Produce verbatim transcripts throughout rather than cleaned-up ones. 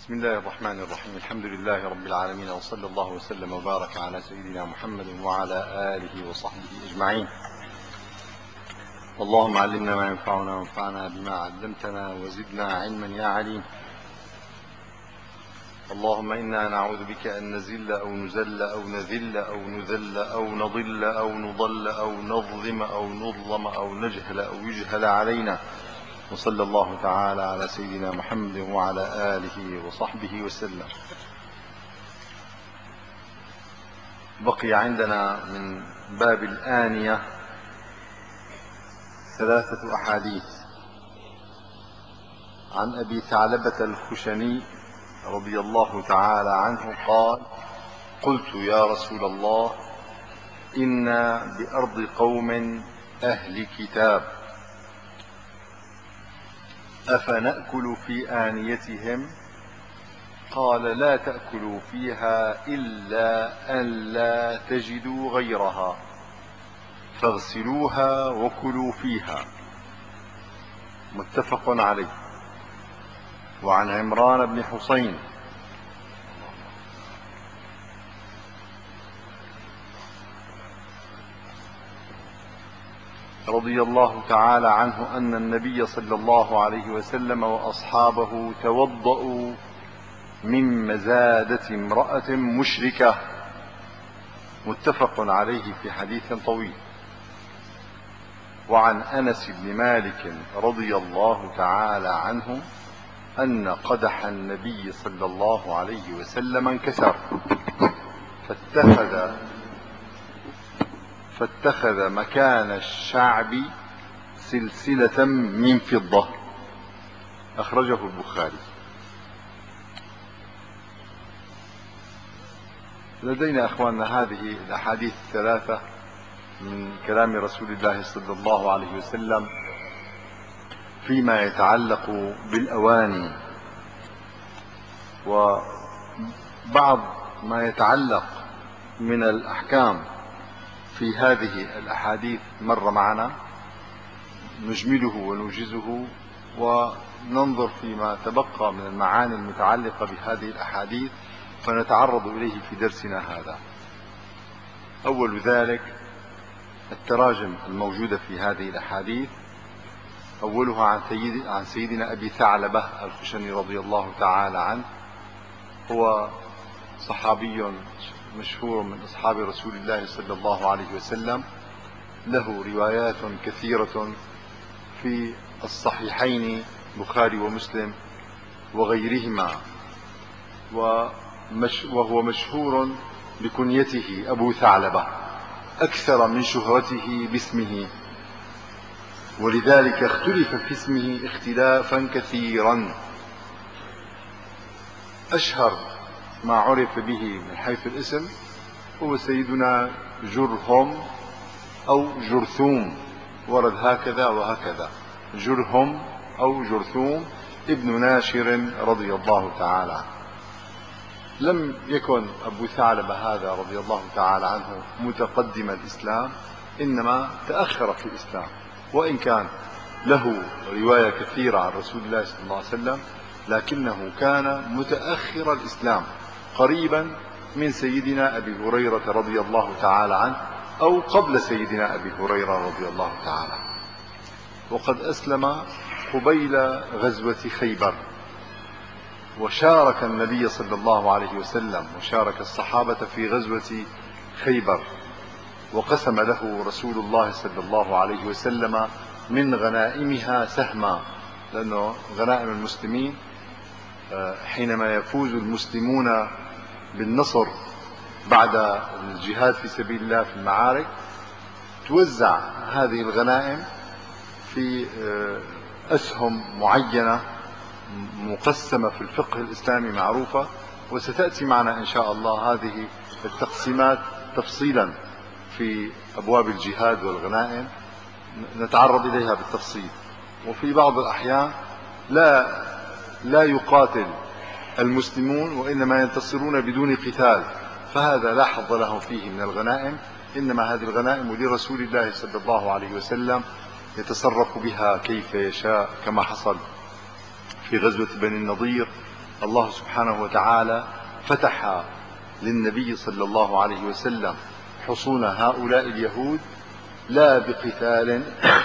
بسم الله الرحمن الرحيم. الحمد لله رب العالمين، وصلى الله وسلم وبارك على سيدنا محمد وعلى آله وصحبه أجمعين. اللهم علمنا ما ينفعنا وانفعنا بما علمتنا وزدنا علما يا عليم. اللهم إنا نعوذ بك أن نزل أو نزل أو نذل أو نذل أو نضل أو نضل أو نظلم أو نظلم أو نجهل أو يجهل علينا. وصلى الله تعالى على سيدنا محمد وعلى آله وصحبه وسلم. بقي عندنا من باب الآنية ثلاثة أحاديث. عن أبي ثعلبة الخشني رضي الله تعالى عنه قال: قلت يا رسول الله، إنا بأرض قوم أهل كتاب، أفنأكل في آنيتهم؟ قال: لا تأكلوا فيها إلا أن لا تجدوا غيرها، فاغسلوها وكلوا فيها. متفق عليه. وعن عمران بن حسين رضي الله تعالى عنه أن النبي صلى الله عليه وسلم وأصحابه توضؤوا من مزادة امرأة مشركة. متفق عليه في حديث طويل. وعن أنس بن مالك رضي الله تعالى عنه أن قدح النبي صلى الله عليه وسلم انكسر، فاتخذ فاتخذ مكان الشعب سلسلة من فضة. أخرجه البخاري. لدينا أخواننا هذه الأحاديث الثلاثة من كلام رسول الله صلى الله عليه وسلم فيما يتعلق بالأواني، وبعض ما يتعلق من الأحكام في هذه الأحاديث مر معنا، نجمله ونوجزه وننظر فيما تبقى من المعاني المتعلقة بهذه الأحاديث فنتعرض إليه في درسنا هذا. أول ذلك التراجم الموجودة في هذه الأحاديث. أولها عن, سيد عن سيدنا أبي ثعلبة الخشني رضي الله تعالى عنه. هو صحابي مشهور من أصحاب رسول الله صلى الله عليه وسلم، له روايات كثيرة في الصحيحين بخاري ومسلم وغيرهما، وهو مشهور بكنيته أبو ثعلبة أكثر من شهرته باسمه، ولذلك اختلف في اسمه اختلافا كثيرا. أشهر ما عرف به من حيث الاسم هو سيدنا جرهم أو جرثوم، ورد هكذا وهكذا، جرهم أو جرثوم ابن ناشر رضي الله تعالى عنه. لم يكن أبو ثعلبة هذا رضي الله تعالى عنه متقدم الإسلام، إنما تأخر في الإسلام، وإن كان له رواية كثيرة عن رسول الله صلى الله عليه وسلم، لكنه كان متأخر الإسلام قريبا من سيدنا أبي هريرة رضي الله تعالى عنه، أو قبل سيدنا أبي هريرة رضي الله تعالى عنه. وقد أسلم قبيل غزوة خيبر، وشارك النبي صلى الله عليه وسلم وشارك الصحابة في غزوة خيبر، وقسم له رسول الله صلى الله عليه وسلم من غنائمها سهما، لأنه غنائم المسلمين حينما يفوز المسلمون بالنصر بعد الجهاد في سبيل الله في المعارك توزع هذه الغنائم في أسهم معينة مقسمة في الفقه الإسلامي معروفة، وستأتي معنا إن شاء الله هذه التقسيمات تفصيلا في أبواب الجهاد والغنائم، نتعرض إليها بالتفصيل. وفي بعض الأحيان لا لا يقاتل المسلمون وإنما ينتصرون بدون قتال، فهذا لا حظ لهم فيه من الغنائم، إنما هذه الغنائم لرسول الله صلى الله عليه وسلم يتصرف بها كيف يشاء، كما حصل في غزوة بني النضير الله سبحانه وتعالى فتح للنبي صلى الله عليه وسلم حصون هؤلاء اليهود لا بقتال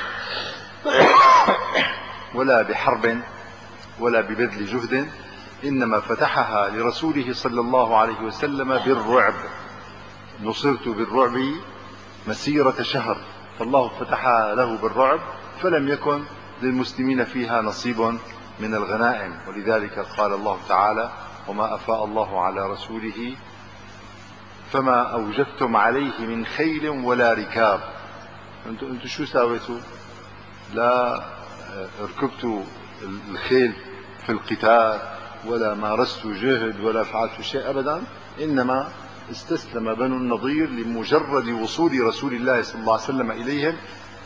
ولا بحرب ولا ببذل جهد، إنما فتحها لرسوله صلى الله عليه وسلم بالرعب. نصرت بالرعب مسيرة شهر، فالله فتحها له بالرعب، فلم يكن للمسلمين فيها نصيب من الغنائم. ولذلك قال الله تعالى: وما أفاء الله على رسوله فما أوجفتم عليه من خيل ولا ركاب. انتوا انتوا شو ساويتوا؟ لا ركبتوا الخيل في القتال ولا مارستوا جهد ولا فعلتوا شيء أبدا، إنما استسلم بنو النضير لمجرد وصول رسول الله صلى الله عليه وسلم إليهم،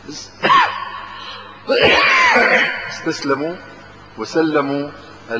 استسلموا وسلموا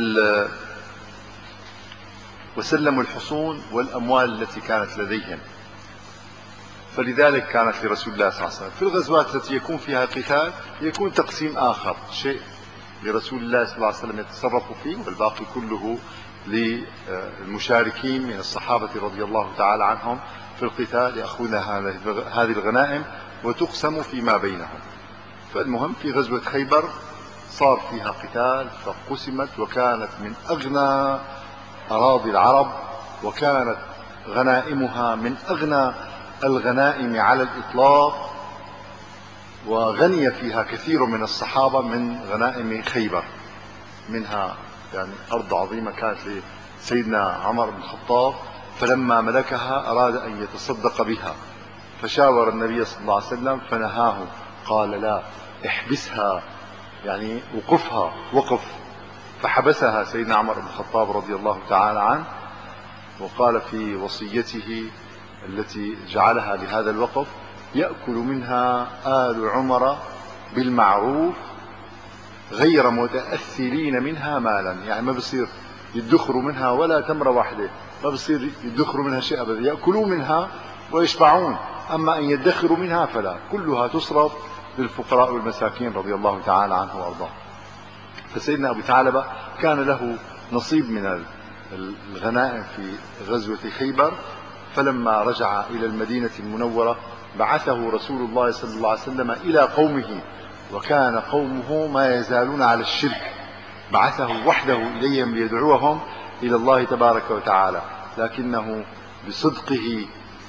وسلموا الحصون والأموال التي كانت لديهم. فلذلك كانت لرسول الله صلى الله عليه وسلم في الغزوات التي يكون فيها قتال يكون تقسيم آخر، شيء لرسول الله صلى الله عليه وسلم يتصرف فيه، والباقي كله للمشاركين من الصحابة رضي الله تعالى عنهم في القتال، يأخذون هذه الغنائم وتقسم فيما بينهم. فالمهم في غزوة خيبر صار فيها قتال فقسمت، وكانت من أغنى أراضي العرب، وكانت غنائمها من أغنى الغنائم على الإطلاق، وغني فيها كثير من الصحابة من غنائم خيبر. منها يعني أرض عظيمة كانت لسيدنا عمر بن الخطاب، فلما ملكها أراد أن يتصدق بها، فشاور النبي صلى الله عليه وسلم فنهاه، قال: لا، احبسها، يعني وقفها وقف. فحبسها سيدنا عمر بن الخطاب رضي الله تعالى عنه، وقال في وصيته التي جعلها لهذا الوقف: يأكل منها آل عمر بالمعروف غير متأثرين منها مالا. يعني ما بصير يدخروا منها ولا تمرة واحدة، ما بصير يدخروا منها شيء أبدا، يأكلوا منها ويشبعون، أما أن يدخروا منها فلا، كلها تصرف للفقراء والمساكين رضي الله تعالى عنه وأرضاه. فسيدنا أبو ثعلبة كان له نصيب من الغنائم في غزوة خيبر، فلما رجع إلى المدينة المنورة بعثه رسول الله صلى الله عليه وسلم إلى قومه، وكان قومه ما يزالون على الشرك، بعثه وحده إليهم ليدعوهم إلى الله تبارك وتعالى، لكنه بصدقه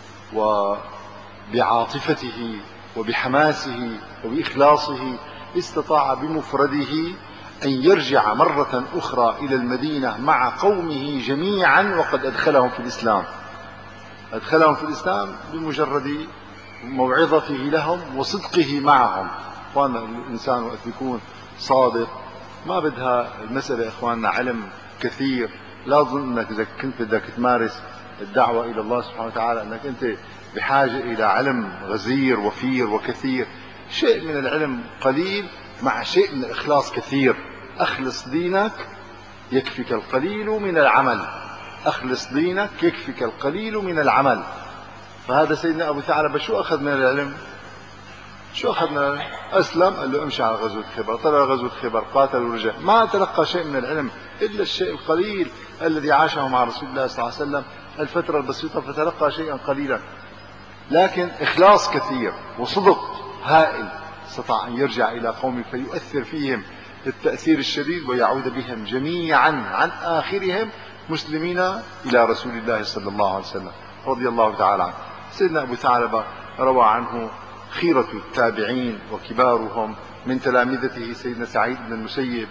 وبعاطفته وبحماسه وبإخلاصه استطاع بمفرده أن يرجع مرة أخرى إلى المدينة مع قومه جميعا، وقد أدخلهم في الإسلام. أدخلهم في الإسلام بمجرد موعظته لهم وصدقه معهم. إخواننا، الإنسان وقت يكون صادق ما بدها المسألة إخواننا علم كثير. لا أظن أنك إذا كنت بدك تمارس الدعوة إلى الله سبحانه وتعالى أنك أنت بحاجة إلى علم غزير وفير وكثير. شيء من العلم قليل مع شيء من الإخلاص كثير. أخلص دينك يكفيك القليل من العمل، أخلص دينك يكفيك القليل من العمل. فهذا سيدنا أبو ثعلبة شو أخذ من العلم؟ شو أخذ من العلم؟ أسلم، قال له امشي على غزوة خيبر، طلع غزوة خيبر، قاتل ورجع، ما تلقى شيء من العلم إلا الشيء القليل الذي عاشه مع رسول الله صلى الله عليه وسلم الفترة البسيطة، فتلقى شيئا قليلا، لكن إخلاص كثير وصدق هائل استطاع أن يرجع إلى قومه فيؤثر فيهم التأثير الشديد، ويعود بهم جميعا عن آخرهم مسلمين إلى رسول الله صلى الله عليه وسلم رضي الله تعالى عنه. سيدنا أبو ثعلبة روى عنه خيرة التابعين وكبارهم من تلامذته سيدنا سعيد بن المسيب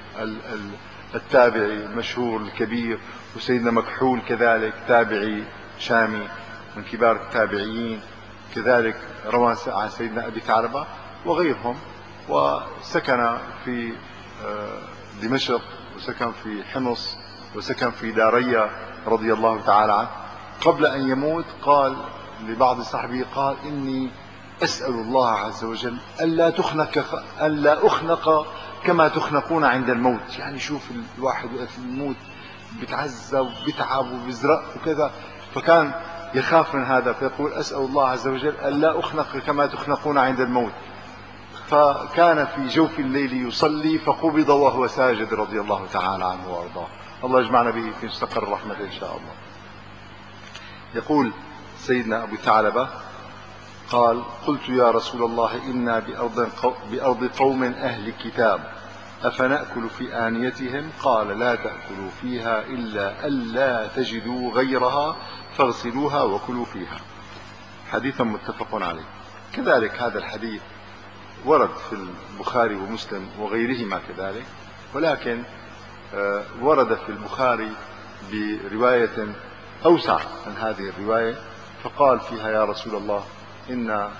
التابعي المشهور الكبير، وسيدنا مكحول كذلك تابعي شامي من كبار التابعين، كذلك روى عن سيدنا أبي ثعلبة وغيرهم. وسكن في دمشق، وسكن في حمص، وسكن في داريا رضي الله تعالى عنه. قبل أن يموت قال لبعض صحبه، قال: إني أسأل الله عز وجل ألا تخنق ألا أخنق كما تخنقون عند الموت. يعني شوف الواحد وقت الموت بتعزى وبتعب وبزرق وكذا، فكان يخاف من هذا، فيقول: أسأل الله عز وجل ألا أخنق كما تخنقون عند الموت. فكان في جوف الليل يصلي فقبض وهو ساجد رضي الله تعالى عنه وأرضاه. الله يجمعنا به في مستقر الرحمة إن شاء الله. يقول سيدنا أبو ثعلبة قال: قلت يا رسول الله إنا بأرض, بأرض قوم أهل كتاب أفنأكل في آنيتهم؟ قال: لا تأكلوا فيها إلا ألا تجدوا غيرها فاغسلوها وكلوا فيها. حديث متفق عليه. كذلك هذا الحديث ورد في البخاري ومسلم وغيرهما كذلك، ولكن ورد في البخاري برواية أوسع من هذه الرواية، فقال فيها: يا رسول الله إن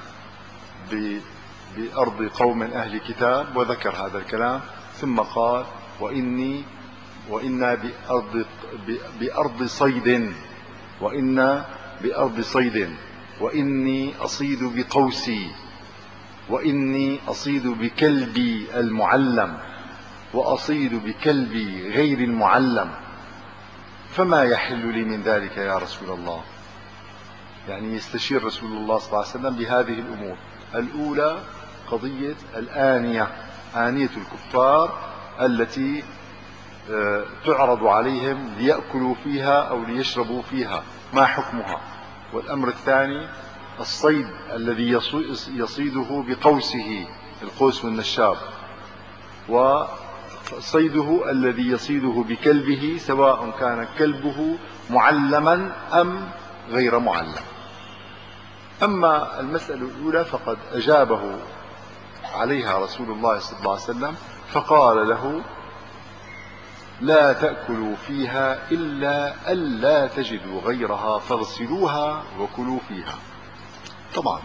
بأرض قوم أهل كتاب، وذكر هذا الكلام، ثم قال: وإني وإنا بأرض, بأرض صيد وإنا بأرض صيد وإني أصيد بقوسي وإني أصيد بكلبي المعلم وأصيد بكلبي غير المعلم، فما يحل لي من ذلك يا رسول الله؟ يعني يستشير رسول الله صلى الله عليه وسلم بهذه الأمور. الأولى قضية الآنية، آنية الكفار التي تعرض عليهم ليأكلوا فيها أو ليشربوا فيها، ما حكمها؟ والأمر الثاني الصيد الذي يصيده بقوسه، القوس والنشاب، وصيده الذي يصيده بكلبه، سواء كان كلبه معلما أم غير معلم. أما المسألة الأولى فقد أجابه عليها رسول الله صلى الله عليه وسلم، فقال له: لا تأكلوا فيها إلا ألا تجدوا غيرها فاغسلوها وكلوا فيها. طبعا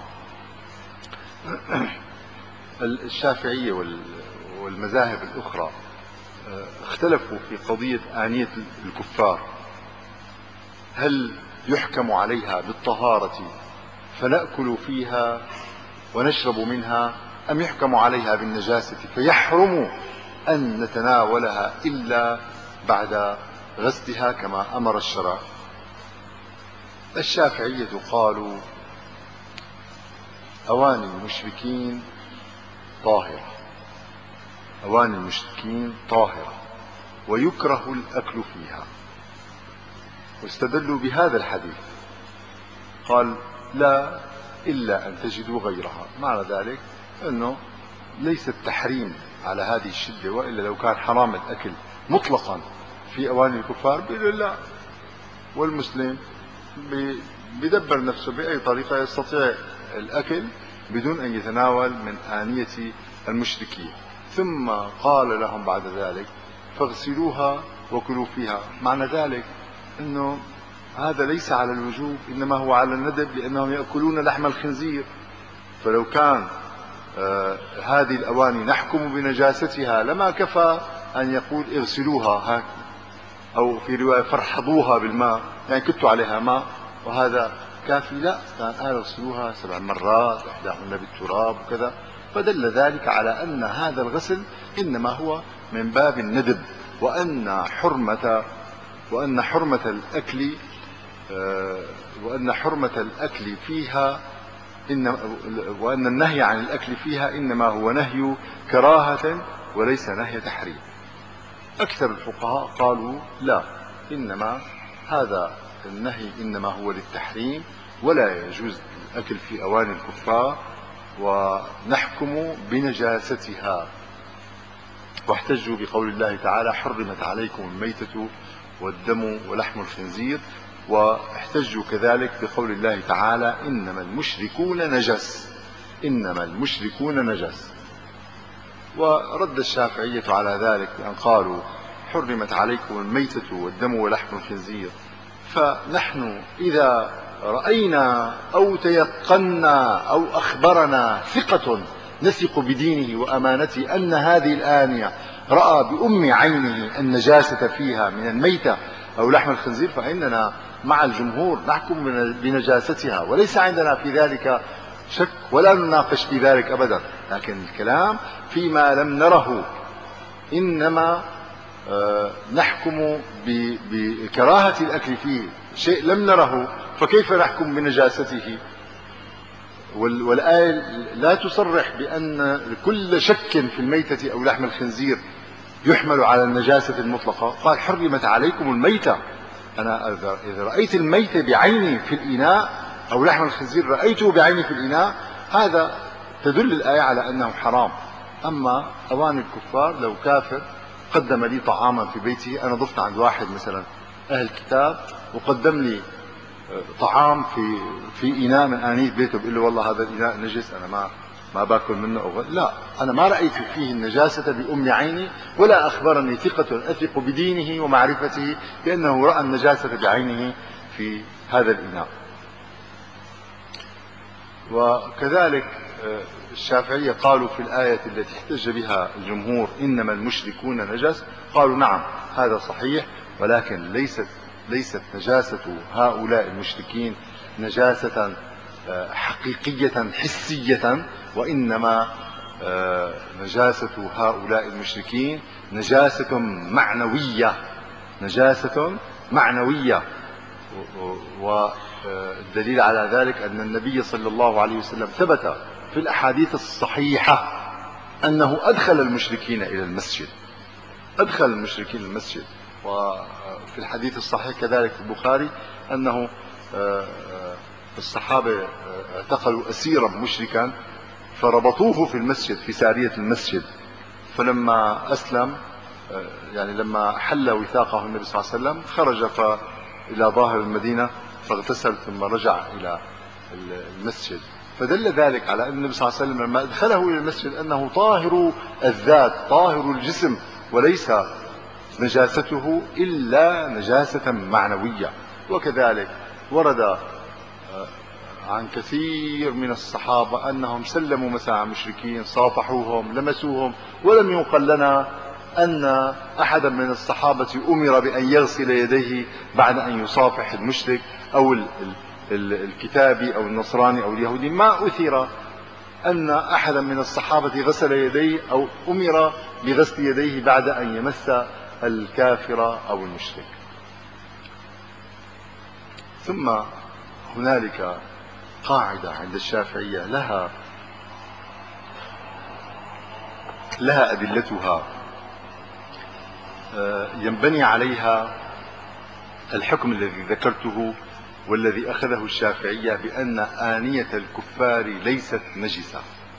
الشافعية والمذاهب الأخرى اختلفوا في قضية آنية الكفار، هل يحكم عليها بالطهارة فنأكل فيها ونشرب منها، أم يحكم عليها بالنجاسة فيحرم أن نتناولها إلا بعد غسلها كما أمر الشرع؟ الشافعية قالوا: أواني المشركين طاهرة، أواني المشركين طاهرة ويكره الأكل فيها، واستدلوا بهذا الحديث، قال: لا إلا أن تجدوا غيرها. معنى ذلك أنه ليس التحريم على هذه الشدة، وإلا لو كان حرام الأكل مطلقا في أواني الكفار بيقول لا، والمسلم بيدبر نفسه بأي طريقة يستطيع الأكل بدون أن يتناول من آنية المشركين. ثم قال لهم بعد ذلك: فاغسلوها وكلوا فيها. معنى ذلك أنه هذا ليس على الوجوب، إنما هو على الندب، لأنهم يأكلون لحم الخنزير. فلو كان آه هذه الأواني نحكم بنجاستها لما كفى أن يقول اغسلوها، أو في رواية فرحضوها بالماء، يعني كتوا عليها ماء وهذا كافي. لا، كان قال اغسلوها سبع مرات، إحداهن بالتراب وكذا، فدل ذلك على أن هذا الغسل إنما هو من باب الندب، وأن حرمة وأن حرمة الأكل وأن حرمة الأكل فيها إن وأن النهي عن الأكل فيها إنما هو نهي كراهة وليس نهي تحريم. أكثر الفقهاء قالوا: لا، إنما هذا النهي إنما هو للتحريم، ولا يجوز الأكل في أواني الكفار، ونحكم بنجاستها. واحتجوا بقول الله تعالى: حرمت عليكم الميتة والدم ولحم الخنزير. واحتجوا كذلك بقول الله تعالى: إنما المشركون نجس، إنما المشركون نجس. ورد الشافعية على ذلك بأن قالوا: حرمت عليكم الميتة والدم ولحم الخنزير. فنحن إذا رأينا أو تيقنا أو أخبرنا ثقة نثق بدينه وأمانته أن هذه الآنية رأى بأم عينه النجاسة فيها من الميتة أو لحم الخنزير، فإننا مع الجمهور نحكم بنجاستها، وليس عندنا في ذلك شك ولا نناقش في ذلك أبدا. لكن الكلام فيما لم نره، إنما نحكم بكراهة الأكل فيه شيء لم نره، فكيف نحكم بنجاسته؟ والآية لا تصرح بأن كل شك في الميتة أو لحم الخنزير يحمل على النجاسة المطلقة؟ قال حرمت عليكم الميتة. أنا إذا رأيت الميتة بعيني في الإناء أو لحم الخنزير رأيته بعيني في الإناء، هذا تدل الآية على أنه حرام. أما أواني الكفار، لو كافر قدم لي طعاما في بيته، أنا ضفت عند واحد مثلا أهل كتاب وقدم لي طعام في في إناء من آنية بيته، بيقول له والله هذا الإناء نجس، أنا ما ما باكل منه أو لا، أنا ما رأيت فيه النجاسة بأم عيني، ولا أخبرني ثقة أثق بدينه ومعرفته بأنه رأى النجاسة بعينه في هذا الإناء. وكذلك الشافعية قالوا في الآية التي احتج بها الجمهور إنما المشركون نجس، قالوا نعم هذا صحيح، ولكن ليست ليست نجاسة هؤلاء المشركين نجاسة حقيقية حسية، وإنما نجاسة هؤلاء المشركين نجاسة معنوية، نجاسة معنوية. والدليل على ذلك أن النبي صلى الله عليه وسلم ثبت في الأحاديث الصحيحة أنه أدخل المشركين إلى المسجد، أدخل المشركين المسجد. وفي الحديث الصحيح كذلك في البخاري أنه الصحابة اعتقلوا أسيرا مشركا فربطوه في المسجد في سارية المسجد، فلما أسلم يعني لما حل وثاقه النبي صلى الله عليه وسلم خرج إلى ظاهر المدينة فاغتسل ثم رجع إلى المسجد. فدل ذلك على أن النبي صلى الله عليه وسلم لما أدخله إلى المسجد أنه طاهر الذات طاهر الجسم، وليس نجاسته إلا نجاسة معنوية. وكذلك ورد عن كثير من الصحابة أنهم سلموا مثلا على مشركين، صافحوهم، لمسوهم، ولم يقل لنا أن أحدا من الصحابة أمر بأن يغسل يديه بعد أن يصافح المشرك أو ال ال الكتابي أو النصراني أو اليهودي. ما أثر أن أحدا من الصحابة غسل يديه أو أمر بغسل يديه بعد أن يمس الكافر أو المشرك. ثم هنالك قاعدة عند الشافعية لها لها أدلتها ينبني عليها الحكم الذي ذكرته والذي أخذه الشافعية بأن آنية الكفار ليست نجسة.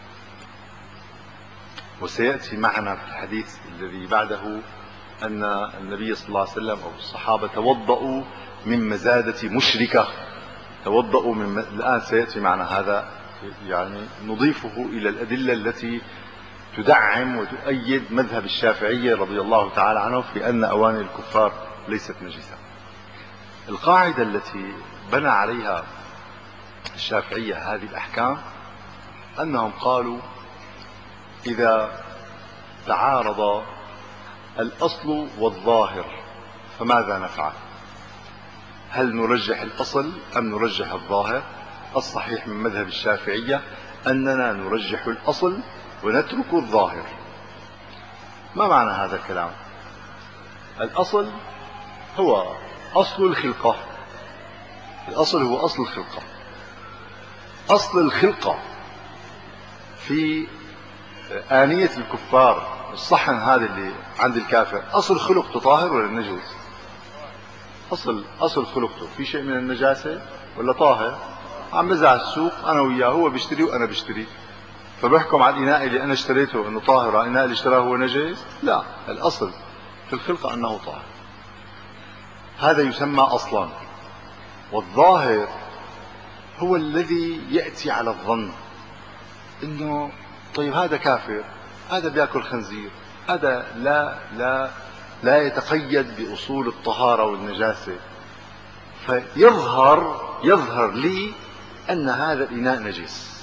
وسيأتي معنا في الحديث الذي بعده أن النبي صلى الله عليه وسلم أو الصحابة توضؤوا من مزادة مشركة، توضؤوا من الآن سيأتي معنا هذا، يعني نضيفه إلى الأدلة التي تدعم وتؤيد مذهب الشافعية رضي الله تعالى عنه في أن أواني الكفار ليست نجسة. القاعدة التي بنى عليها الشافعية هذه الأحكام أنهم قالوا إذا تعارض الأصل والظاهر فماذا نفعل؟ هل نرجح الأصل أم نرجح الظاهر؟ الصحيح من مذهب الشافعية أننا نرجح الأصل ونترك الظاهر. ما معنى هذا الكلام؟ الأصل هو أصل الخلقة، الأصل هو أصل الخلقة. أصل الخلقة في آنية الكفار، الصحن هذا اللي عند الكافر أصل خلقته طاهر ولا نجس؟ أصل أصل خلقته في شيء من النجاسة ولا طاهر؟ عم بزع السوق أنا وياه، هو بيشتري وأنا بشتري، فبحكم على الإناء اللي أنا اشتريته أنه طاهر، الإناء اللي اشتراه هو نجس؟ لا، الأصل في الخلقة أنه طاهر، هذا يسمى أصلا. والظاهر هو الذي يأتي على الظن أنه طيب هذا كافر، هذا بيأكل خنزير، هذا لا لا لا يتقيد بأصول الطهارة والنجاسة، فيظهر يظهر لي أن هذا الإناء نجس.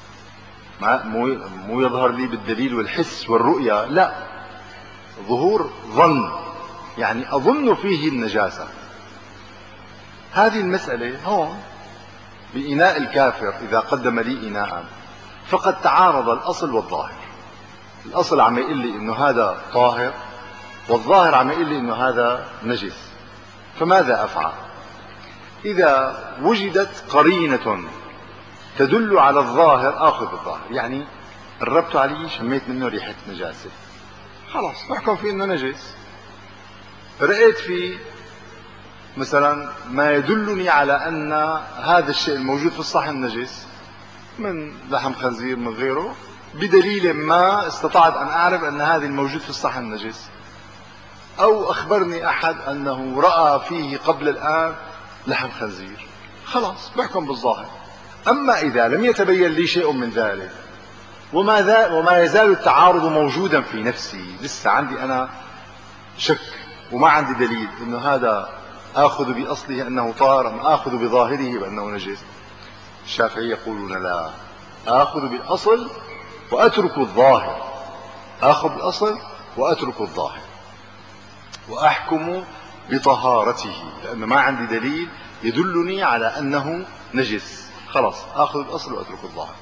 مو يظهر لي بالدليل والحس والرؤية، لا، ظهور ظن، يعني أظن فيه النجاسة. هذه المسألة هون بإناء الكافر إذا قدم لي إناء فقد تعارض الأصل والظاهر. الأصل عم يقول لي إنه هذا طاهر، والظاهر عم يقول لي إنه هذا نجس، فماذا أفعل؟ إذا وجدت قرينة تدل على الظاهر آخذ الظاهر، يعني قربت عليه شميت منه ريحة نجاسة، خلاص نحكم فيه انه نجس. رأيت فيه مثلا ما يدلني على ان هذا الشيء الموجود في الصحن نجس، من لحم خنزير من غيره، بدليل ما استطعت ان اعرف ان هذا الموجود في الصحن نجس، او اخبرني احد انه رأى فيه قبل الان لحم خنزير، خلاص بحكم بالظاهر. اما اذا لم يتبين لي شيء من ذلك وما, ذا وما يزال التعارض موجودا في نفسي، لسه عندي انا شك وما عندي دليل انه هذا اخذ باصله انه طاهر ام اخذ بظاهره بانه نجس، الشافعي يقولون لا، اخذ بالاصل واترك الظاهر، اخذ بالاصل واترك الظاهر، واحكم بطهارته لان ما عندي دليل يدلني على انه نجس، خلاص اخذ بالاصل واترك الظاهر.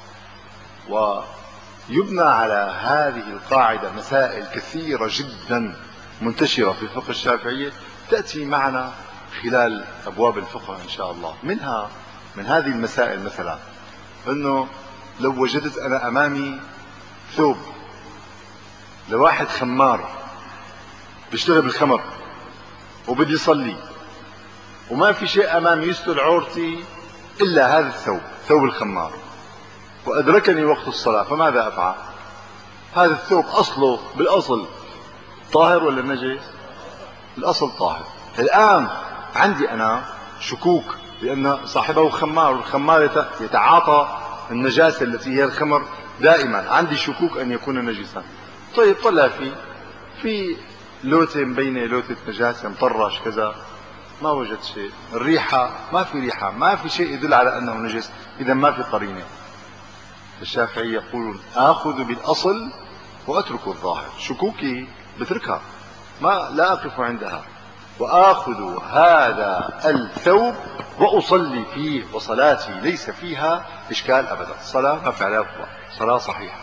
ويبنى على هذه القاعدة مسائل كثيرة جدا منتشرة في الفقه الشافعي تأتي معنا خلال أبواب الفقه إن شاء الله. منها من هذه المسائل مثلا أنه لو وجدت أنا أمامي ثوب لواحد خمار بيشتغل بالخمر وبدي يصلي وما في شيء أمامي يستر عورتي إلا هذا الثوب، ثوب الخمار، وأدركني وقت الصلاة، فماذا أفعل؟ هذا الثوب أصله بالأصل طاهر ولا نجس؟ الأصل طاهر. الآن عندي أنا شكوك لأن صاحبه خمار، والخمار يتعاطى النجاسة التي هي الخمر دائما، عندي شكوك أن يكون نجسا. طيب طلع فيه في لوتة مبينة، لوتة نجاسة مطرش كذا، ما وجد شيء. الريحة ما في ريحة، ما في شيء يدل على أنه نجس، إذا ما في قرينة. الشافعي يقول آخذ بالأصل وأترك الظاهر، شكوكي بتركها ما لا أقف عندها، وآخذ هذا الثوب وأصلي فيه، وصلاتي ليس فيها إشكال أبدا، الصلاة ما في عليها خطأ، صلاة صحيحة.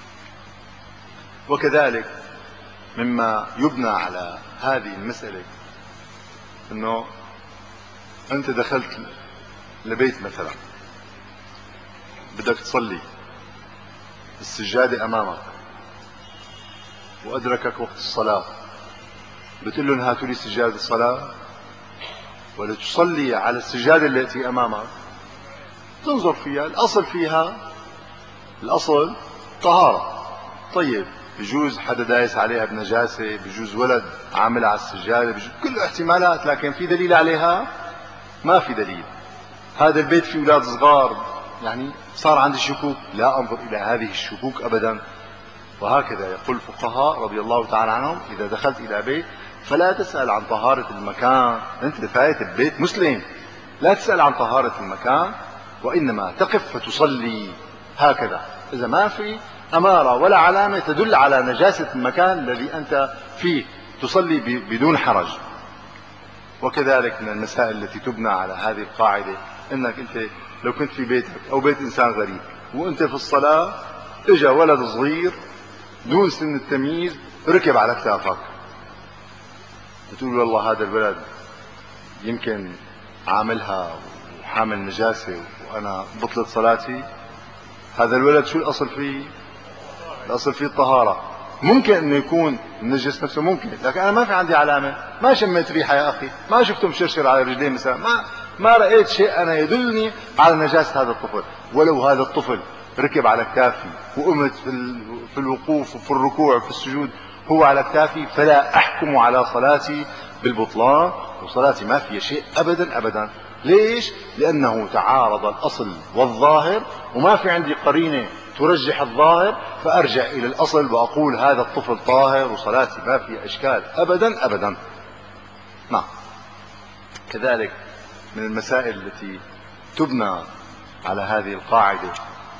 وكذلك مما يبنى على هذه المسألة أنه أنت دخلت لبيت مثلا بدك تصلي، السجادة أمامك وأدركك وقت الصلاة، بتقول لهم هاتوا لي سجادة الصلاة ولا تصلي على السجادة التي أمامك؟ تنظر فيها، الأصل فيها الأصل طهارة. طيب بجوز حدا دايس عليها بنجاسة، بجوز ولد عامل على السجادة، بجوز كل احتمالات، لكن في دليل عليها؟ ما في دليل. هذا البيت فيه أولاد صغار، يعني صار عندي شكوك، لا أنظر إلى هذه الشكوك أبدا. وهكذا يقول الفقهاء رضي الله تعالى عنهم إذا دخلت إلى بيت فلا تسأل عن طهارة المكان، أنت فايت البيت مسلم، لا تسأل عن طهارة المكان، وإنما تقف فتصلي هكذا. إذا ما في أمارة ولا علامة تدل على نجاسة المكان الذي أنت فيه تصلي بدون حرج. وكذلك من المسائل التي تبنى على هذه القاعدة أنك أنت لو كنت في بيتك أو بيت إنسان غريب وأنت في الصلاة اجى ولد صغير دون سن التمييز ركب على كتافك، بتقول والله هذا الولد يمكن عاملها وحامل نجاسة وأنا بطلت صلاتي. هذا الولد شو الأصل فيه؟ الأصل فيه الطهارة. ممكن أنه يكون النجس نفسه، ممكن، لكن أنا ما في عندي علامة، ما شميت ريحة يا أخي، ما شفته مشرشر على رجليه مثلا، ما ما رأيت شيء أنا يدلني على نجاسة هذا الطفل. ولو هذا الطفل ركب على كتافي وقمت في الوقوف وفي الركوع وفي السجود هو على كتافي، فلا أحكم على صلاتي بالبطلان، وصلاتي ما فيها شيء أبدا أبدا. ليش؟ لأنه تعارض الأصل والظاهر، وما في عندي قرينة ترجح الظاهر، فأرجع إلى الأصل وأقول هذا الطفل طاهر وصلاتي ما فيها إشكال أبدا أبدا. نعم. كذلك من المسائل التي تبنى على هذه القاعدة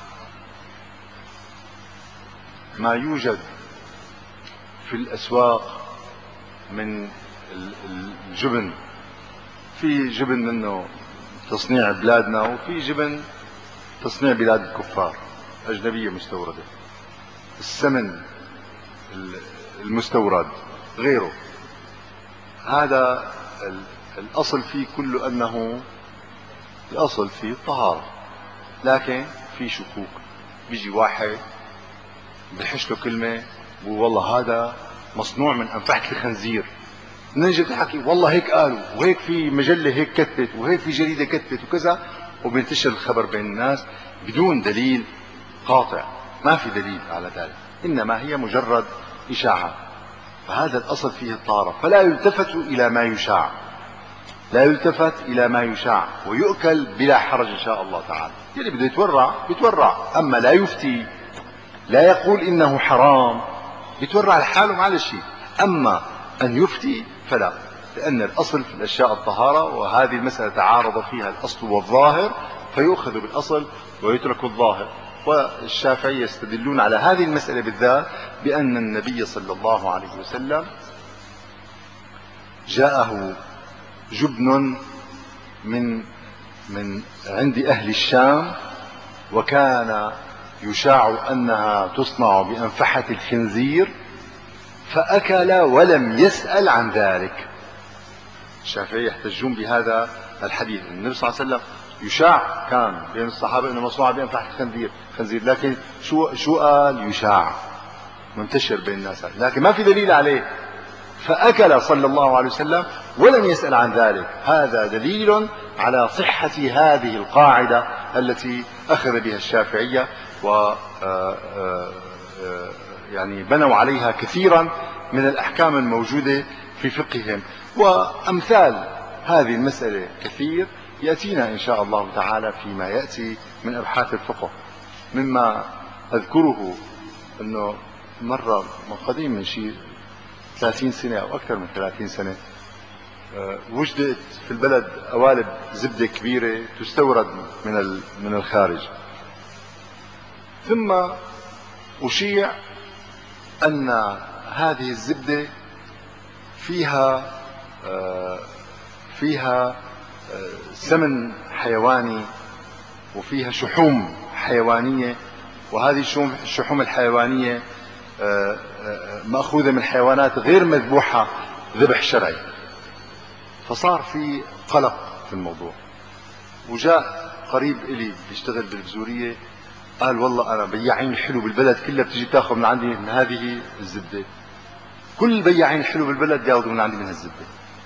ما يوجد في الأسواق من الجبن. في جبن منه تصنيع بلادنا، وفي جبن تصنيع بلاد الكفار أجنبية مستوردة. السمن المستورد غيره، هذا الأصل فيه كله أنه الأصل فيه الطهارة، لكن في شكوك. بيجي واحد بحش له كلمة بقول والله هذا مصنوع من أنفحة الخنزير. نجي تحكي والله هيك قالوا، وهيك في مجلة هيك كتبت، وهيك في جريدة كتبت وكذا، وبينتشر الخبر بين الناس بدون دليل قاطع، ما في دليل على ذلك، إنما هي مجرد إشاعة. فهذا الأصل فيه الطهارة، فلا يلتفت إلى ما يشاع، لا يلتفت إلى ما يشاع، ويؤكل بلا حرج إن شاء الله تعالى. اللي بده يتورع بيتورع، أما لا يفتي، لا يقول إنه حرام، بيتورع لحاله معلش. أما أن يفتي فلا، لأن الأصل في الأشياء الطهارة، وهذه المسألة تعارض فيها الأصل والظاهر، فيؤخذ بالأصل ويترك الظاهر. والشافعية يستدلون على هذه المسألة بالذات بأن النبي صلى الله عليه وسلم جاءه جبن من من عند أهل الشام، وكان يشاع أنها تصنع بأنفحة الخنزير، فأكل ولم يسأل عن ذلك. الشافعية يحتجون بهذا الحديث. النبي صلى الله عليه وسلم يشاع كان بين الصحابة أنه مصنوع بأنفحة الخنزير خنزير، لكن شو شو قال؟ يشاع، منتشر بين الناس، لكن ما في دليل عليه. فأكل صلى الله عليه وسلم ولم يسأل عن ذلك. هذا دليل على صحة هذه القاعدة التي أخذ بها الشافعية، و يعني بنوا عليها كثيرا من الأحكام الموجودة في فقههم. وأمثال هذه المسألة كثير يأتينا إن شاء الله تعالى فيما يأتي من أبحاث الفقه. مما أذكره أنه مرة من قديم، من شيء ثلاثين سنة أو أكثر من ثلاثين سنة، وجدت في البلد قوالب زبدة كبيرة تستورد من من الخارج، ثم أشيع أن هذه الزبدة فيها فيها سمن حيواني، وفيها شحوم حيوانية، وهذه الشحوم الحيوانية مأخوذة من حيوانات غير مذبوحة ذبح شرعي. فصار في قلق في الموضوع، وجاء قريب إلي بيشتغل بالبزورية، قال والله أنا بياعين الحلو بالبلد كلها بتجي تاخذ من عندي من هذه الزبدة، كل البياعين الحلو بالبلد ياخذوا من عندي من هالزبدة.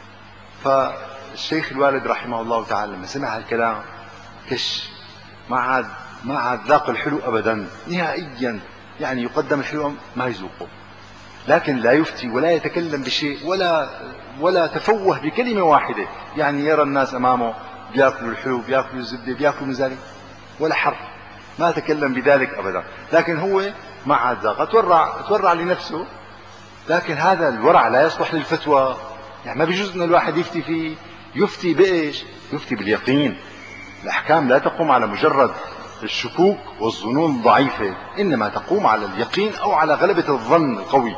فالشيخ الوالد رحمه الله تعالى لما سمع هالكلام كش، ما عاد ما عاد ذاق الحلو أبدا نهائيا، يعني يقدم الحلو ما يذوقه، لكن لا يفتي ولا يتكلم بشيء، ولا ولا تفوه بكلمة واحدة. يعني يرى الناس أمامه بياكلوا الحلو، بياكلوا الزبدة، بياكلوا من ذلك، ولا حرف، ما تكلم بذلك أبدا. لكن هو ما عاد ذاق، تورع تورع لنفسه. لكن هذا الورع لا يصلح للفتوى، يعني ما بيجوز أن الواحد يفتي فيه. يفتي بإيش؟ يفتي باليقين. الأحكام لا تقوم على مجرد الشكوك والظنون الضعيفة، إنما تقوم على اليقين أو على غلبة الظن القوي.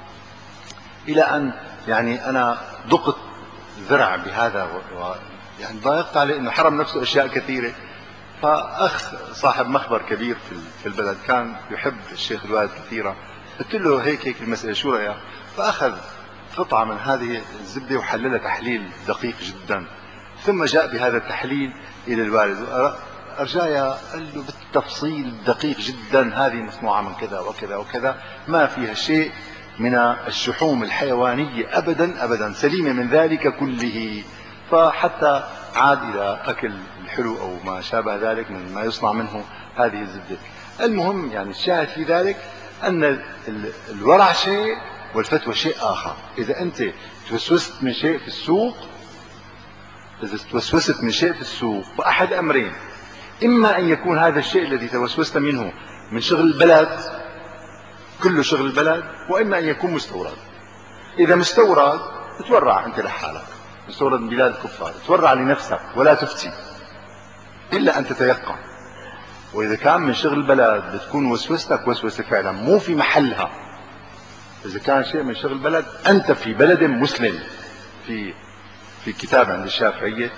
إلى أن يعني أنا ضقت ذرع بهذا، و يعني ضايقت عليه إنه حرم نفسه أشياء كثيرة. فأخ صاحب مخبر كبير في البلد كان يحب الشيخ الوالد كثيرا، قلت له هيك هيك المسألة شو رأيك؟ فأخذ قطعة من هذه الزبدة وحللها تحليل دقيق جدا، ثم جاء بهذا التحليل إلى الوالد أرجايا، قال له بالتفصيل الدقيق جدا هذه مصنوعة من كذا وكذا وكذا، ما فيها شيء من الشحوم الحيوانية أبدا أبدا، سليمة من ذلك كله. فحتى عاد إلى أكل الحلو أو ما شابه ذلك من ما يصنع منه هذه الزبدة. المهم يعني الشاهد في ذلك أن الورع شيء والفتوى شيء آخر. إذا أنت توسوست من شيء في السوق، إذا توسوست من شيء في السوق فأحد أمرين: إما أن يكون هذا الشيء الذي توسوست منه من شغل البلد، كله شغل البلد، وإما أن يكون مستورد. إذا مستورد تورع أنت لحالك، مستورد من بلاد الكفار، تورع لنفسك ولا تفتي إلا أن تتيقن. وإذا كان من شغل البلد بتكون وسوستك وسوسة فعلا مو في محلها. إذا كان شيء من شغل البلد، أنت في بلد مسلم. في في كتاب عند الشافعية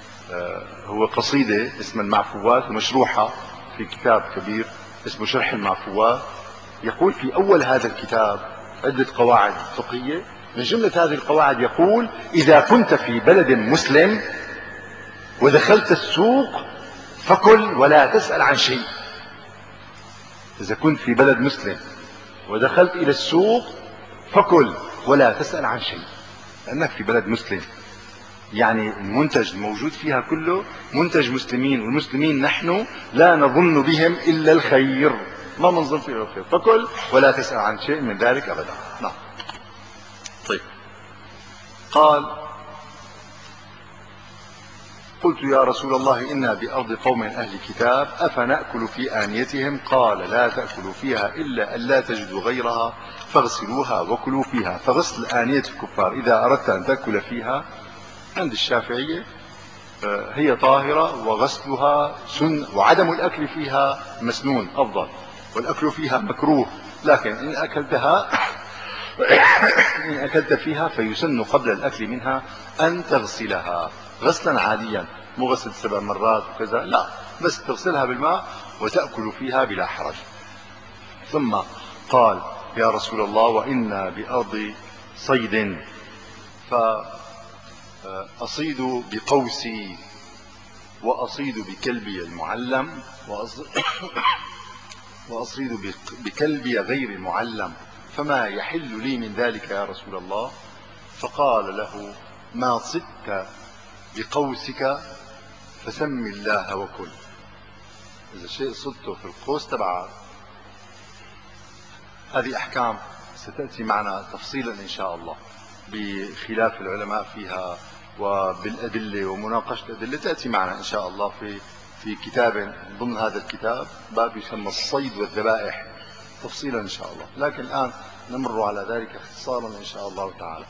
هو قصيدة اسمها المعفوات ومشروحة في كتاب كبير اسمه شرح المعفوات، يقول في أول هذا الكتاب عدة قواعد فقهية. من جملة هذه القواعد يقول: إذا كنت في بلد مسلم ودخلت السوق فكل ولا تسأل عن شيء. إذا كنت في بلد مسلم ودخلت إلى السوق فكل ولا تسأل عن شيء، لأنك في بلد مسلم، يعني المنتج الموجود فيها كله منتج مسلمين، والمسلمين نحن لا نظن بهم إلا الخير، ما منظن فيهم الخير، فكل ولا تسأل عن شيء من ذلك أبدا. نعم. طيب، قال: قلت يا رسول الله إنا بأرض قوم أهل كتاب أفنأكل في آنيتهم؟ قال: لا تأكلوا فيها إلا أن لا تجدوا غيرها فاغسلوها وكلوا فيها. فغسل آنية الكفار إذا أردت أن تأكل فيها عند الشافعية هي طاهرة، وغسلها سن، وعدم الأكل فيها مسنون أفضل، والأكل فيها مكروه، لكن إن أكلتها إن أكلت فيها فيسن قبل الأكل منها أن تغسلها غسلا عاديا، مو غسل سبع مرات وكذا، لا، بس تغسلها بالماء وتأكل فيها بلا حرج. ثم قال: يا رسول الله وإنا بأرض صيد فأصيد بقوسي وأصيد بكلبي المعلم وأصيد بكلبي غير المعلم، فما يحل لي من ذلك يا رسول الله؟ فقال له: ما صدت بقوسك فسم الله وكل. إذا شيء صدته في القوس تبعك، هذه أحكام ستأتي معنا تفصيلا إن شاء الله بخلاف العلماء فيها وبالأدلة ومناقشة الأدلة، تأتي معنا إن شاء الله في في كتاب ضمن هذا الكتاب، باب يسمى الصيد والذبائح، تفصيلا إن شاء الله، لكن الآن نمر على ذلك اختصارا إن شاء الله تعالى.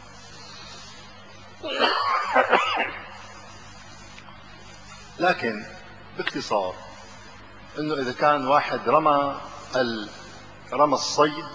لكن باختصار، انه اذا كان واحد رمى رمى الصيد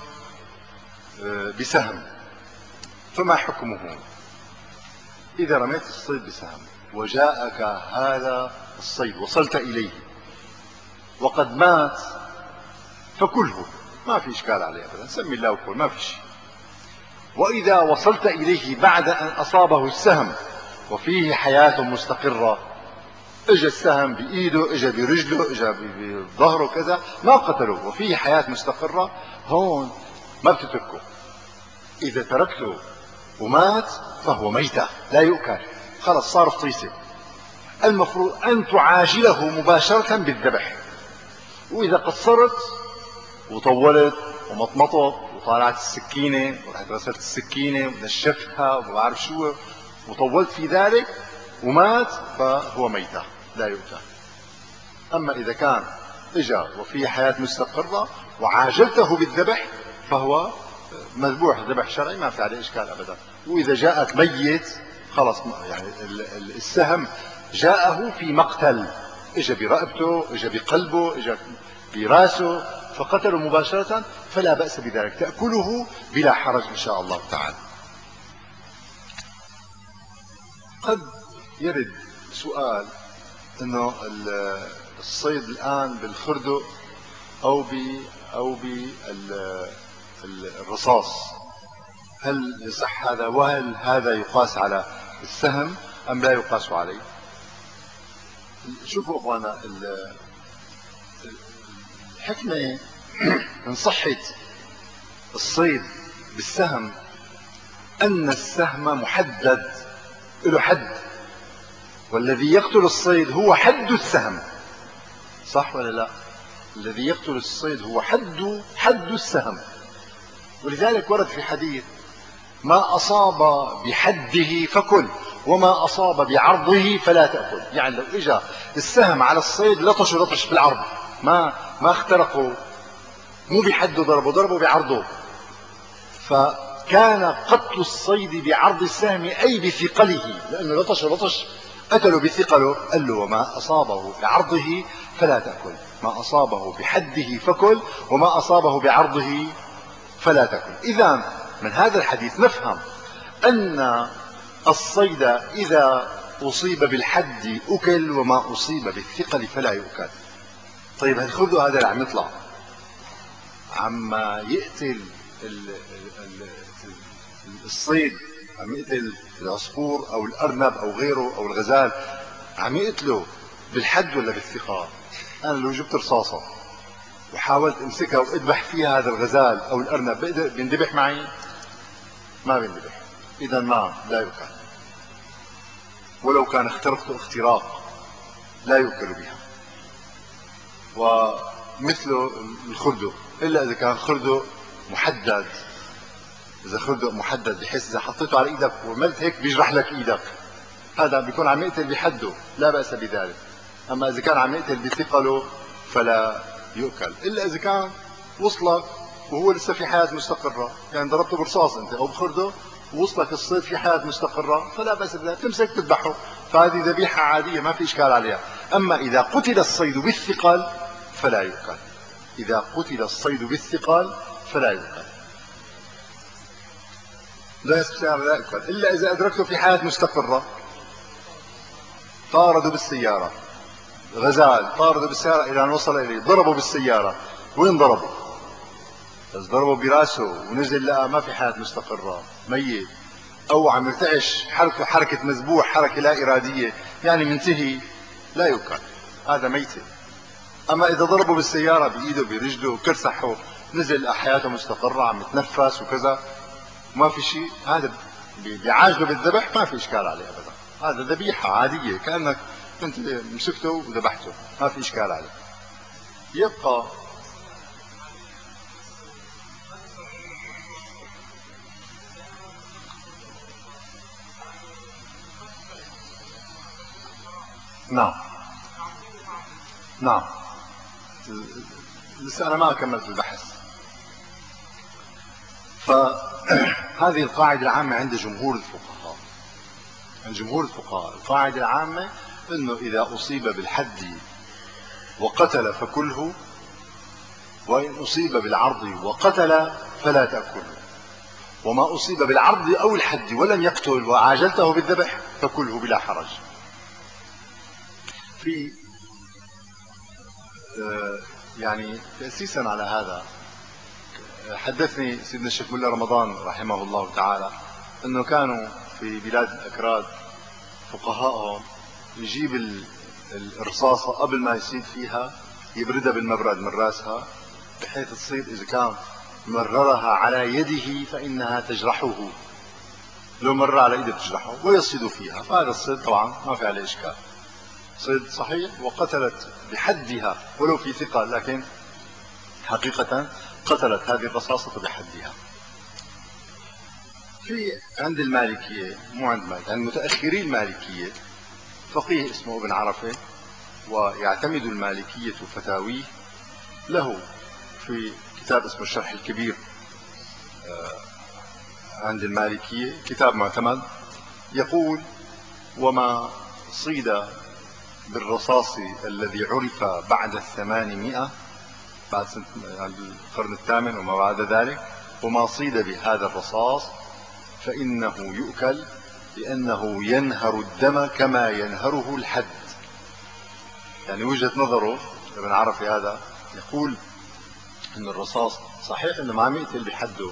بسهم فما حكمه؟ اذا رميت الصيد بسهم وجاءك هذا الصيد وصلت اليه وقد مات فكله، ما في اشكال عليه ابدا، سمي الله وكل، ما في شيء. واذا وصلت اليه بعد ان اصابه السهم وفيه حياة مستقرة، اجى السهم بايده، اجى برجله، اجى بظهره كذا، ما قتله وفيه حياة مستقرة، هون ما بتتركه. اذا تركته ومات فهو ميتة لا يؤكل، خلص صار فطيسة. المفروض ان تعاجله مباشرة بالذبح. واذا قصرت وطولت ومطمطت وطالعت السكينة ورحت غسلت السكينة ونشفتها وما بعرف شو وطولت في ذلك ومات فهو ميتة لا يؤكل. اما اذا كان اجا وفيه حياة مستقرة وعاجلته بالذبح فهو مذبوح ذبح شرعي، ما في عليه اشكال ابدا. واذا جاءك ميت خلص، يعني السهم جاءه في مقتل، اجا برقبته، اجا بقلبه، اجا براسه فقتله مباشرة، فلا بأس بذلك، تأكله بلا حرج ان شاء الله تعالى. قد يرد سؤال انه الصيد الان بالخردق او ب او بالرصاص، هل يصح هذا؟ وهل هذا يقاس على السهم ام لا يقاس عليه؟ شوفوا اخوانا، الحكمة من صحة الصيد بالسهم ان السهم محدد له حد، والذي يقتل الصيد هو حد السهم، صح ولا لا؟ الذي يقتل الصيد هو حد حد السهم. ولذلك ورد في حديث: ما أصاب بحده فكل وما أصاب بعرضه فلا تأكل. يعني لو إجا السهم على الصيد لطش لطش بالعرض، ما ما اخترقه، مو بحده ضربه، ضربه بعرضه، فكان قتل الصيد بعرض السهم أي بثقله، لأنه لطش لطش قتله بثقله. قال له: وما أصابه بعرضه فلا تأكل، ما أصابه بحده فكل وما أصابه بعرضه فلا تأكل. إذا من هذا الحديث نفهم أن الصيد إذا أصيب بالحد أكل وما أصيب بالثقل فلا يؤكل. طيب هالخردق هذا اللي عم يطلع عما يقتل الصيد، عم يقتل العصفور أو الأرنب أو غيره أو الغزال، عم يقتله بالحد ولا بالثقة؟ أنا لو جبت رصاصة وحاولت امسكها واذبح فيها هذا الغزال او الارنب بيقدر بيندبح معي؟ ما بينذبح، إذا ما لا يؤكل، ولو كان اخترقته اختراق لا يؤكل بها. ومثل الخردق، إلا إذا كان خردق محدد، إذا خردق محدد بحيث إذا حطيته على إيدك وعملت هيك بيجرح لك إيدك، هذا بيكون عم يقتل بحده لا بأس بذلك. أما إذا كان عم يقتل بثقله فلا يؤكل، إلا إذا كان وصلك وهو لسه في حياة مستقرة، يعني ضربته برصاص أنت أو بخرده ووصلك الصيد في حياة مستقرة فلا بأس بذلك، تمسك تذبحه، فهذه ذبيحة عادية ما في إشكال عليها. أما إذا قتل الصيد بالثقل فلا يؤكل، إذا قتل الصيد بالثقل فلا يؤكل، لا لا يؤكل إلا إذا أدركته في حياة مستقرة. طارده بالسيارة، غزال طارده بالسيارة إلى أن وصل إليه، ضربه بالسيارة، وين ضربه؟ بس ضربه براسه ونزل لقى ما في حياة مستقرة، ميت، أو عم يرتعش حركة حركة مذبوح، حركة لا إرادية يعني منتهي، لا يؤكل، هذا ميتة. أما إذا ضربه بالسيارة بإيده برجله وكرسحه، نزل لقى حياته مستقرة عم يتنفس وكذا، ما في شيء، هذا بيعاجله بالذبح ما في إشكال عليه أبدا، هذا ذبيحة عادية كأنك كنت مسكته وذبحته، ما في إشكال عليه. يبقى نعم نعم، لسه أنا ما كملت البحث. فهذه القاعدة العامة عند جمهور الفقهاء، عند جمهور الفقهاء القاعدة العامة أنه إذا أصيب بالحد وقتل فكله، وإن أصيب بالعرض وقتل فلا تأكله، وما أصيب بالعرض أو الحد ولم يقتل وعاجلته بالذبح فكله بلا حرج. في يعني تأسيسا على هذا حدثني سيدنا الشيخ ملا رمضان رحمه الله تعالى أنه كانوا في بلاد الأكراد فقهاءهم يجيب الرصاصة قبل ما يصيد فيها يبردها بالمبرد من راسها، بحيث تصير إذا كان مررها على يده فإنها تجرحه، لو مر على يده تجرحه ويصيد فيها، فهذا الصيد طبعا ما في عليه إشكال، صيد صحيح وقتلت بحدها ولو في ثقة، لكن حقيقة قتلت هذه الرصاصة بحدها. في عند المالكية، مو عند مالك، عند متأخري المالكية فقيه اسمه ابن عرفة، ويعتمد المالكية فتاويه، له في كتاب اسمه الشرح الكبير عند المالكية، كتاب معتمد، يقول: وما صيد بالرصاص الذي عرف بعد الثمانمائة، بعد سنة القرن الثامن وما بعد ذلك، وما صيد بهذا الرصاص فإنه يؤكل لأنه ينهر الدم كما ينهره الحد. يعني وجهة نظره ابن عرفي هذا يقول أن الرصاص صحيح أنه ما عم يقتل بحده،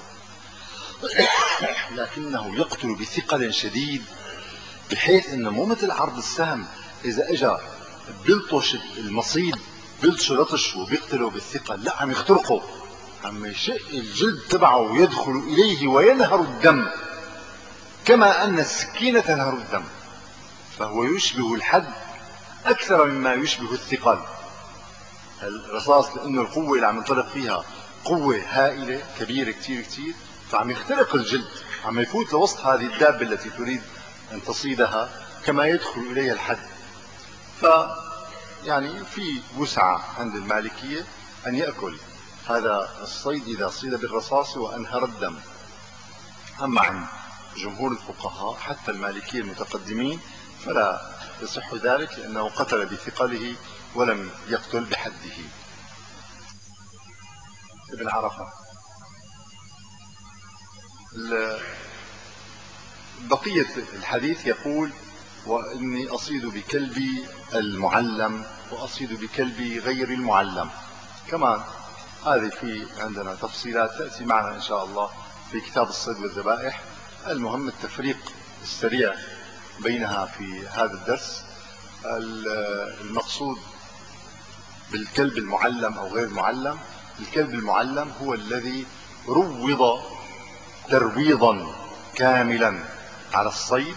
لكنه يقتل بثقل شديد، بحيث أنه مو مثل عرض السهم إذا أجا بيلطش المصيد بيلطش لطش وبيقتله بالثقل، لا، عم يخترقه، عم يشق الجلد تبعه ويدخل إليه وينهر الدم كما أن السكينة تنهر الدم، فهو يشبه الحد أكثر مما يشبه الثقل. الرصاص لأنه القوة اللي عم ينطلق فيها قوة هائلة كبيرة كتير كتير، فعم يخترق الجلد، عم يفوت لوسط هذه الدابة التي تريد أن تصيدها كما يدخل إليها الحد. ف يعني في وسعة عند المالكية أن يأكل هذا الصيد إذا صيد بالرصاص وأنهر الدم. أما عند جمهور الفقهاء حتى المالكية المتقدمين فلا يصح ذلك، لأنه قتل بثقله ولم يقتل بحده. ابن عرفة. بقية الحديث يقول: وإني أصيد بكلبي المعلم وأصيد بكلبي غير المعلم. كمان هذه في عندنا تفصيلات تأتي معنا إن شاء الله في كتاب الصيد والذبائح. المهم التفريق السريع بينها في هذا الدرس. المقصود بالكلب المعلم أو غير المعلم، الكلب المعلم هو الذي روض ترويضا كاملا على الصيد،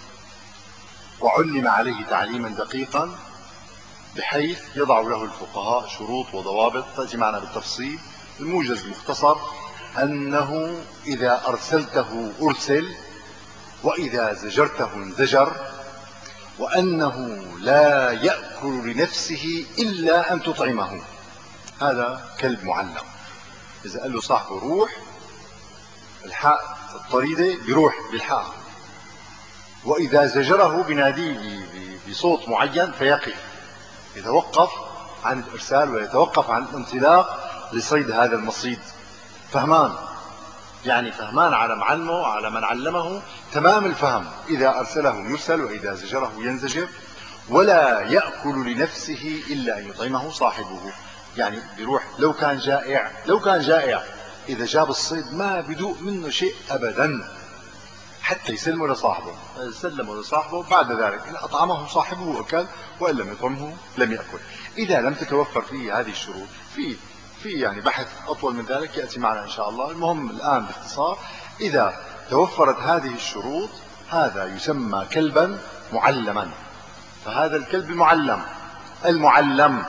وعلم عليه تعليما دقيقا بحيث يضع له الفقهاء شروط وضوابط تأتي معنا بالتفصيل. الموجز المختصر أنه إذا أرسلته أرسل، وإذا زجرته انزجر، وأنه لا يأكل لنفسه إلا أن تطعمه. هذا كلب معلم، إذا قال له صاحبه روح الحق الطريدة بيروح بالحق، وإذا زجره بناديه بصوت معين فيقف، يتوقف عن الإرسال ويتوقف عن الانطلاق لصيد هذا المصيد. فهمان، يعني فهمان على معلمه، على من علمه تمام الفهم. إذا أرسله يرسل، وإذا زجره ينزجر. ولا يأكل لنفسه إلا أن يطعمه صاحبه، يعني بيروح لو كان جائع، لو كان جائع إذا جاب الصيد ما بدوق منه شيء أبدا حتى يسلمه لصاحبه. سلمه لصاحبه، بعد ذلك إن أطعمه صاحبه أكل، وإن لم يطعمه لم يأكل. إذا لم تتوفر فيه هذه الشروط، في في يعني بحث أطول من ذلك يأتي معنا إن شاء الله. المهم الآن باختصار، إذا توفرت هذه الشروط هذا يسمى كلبا معلما. فهذا الكلب المعلم المعلم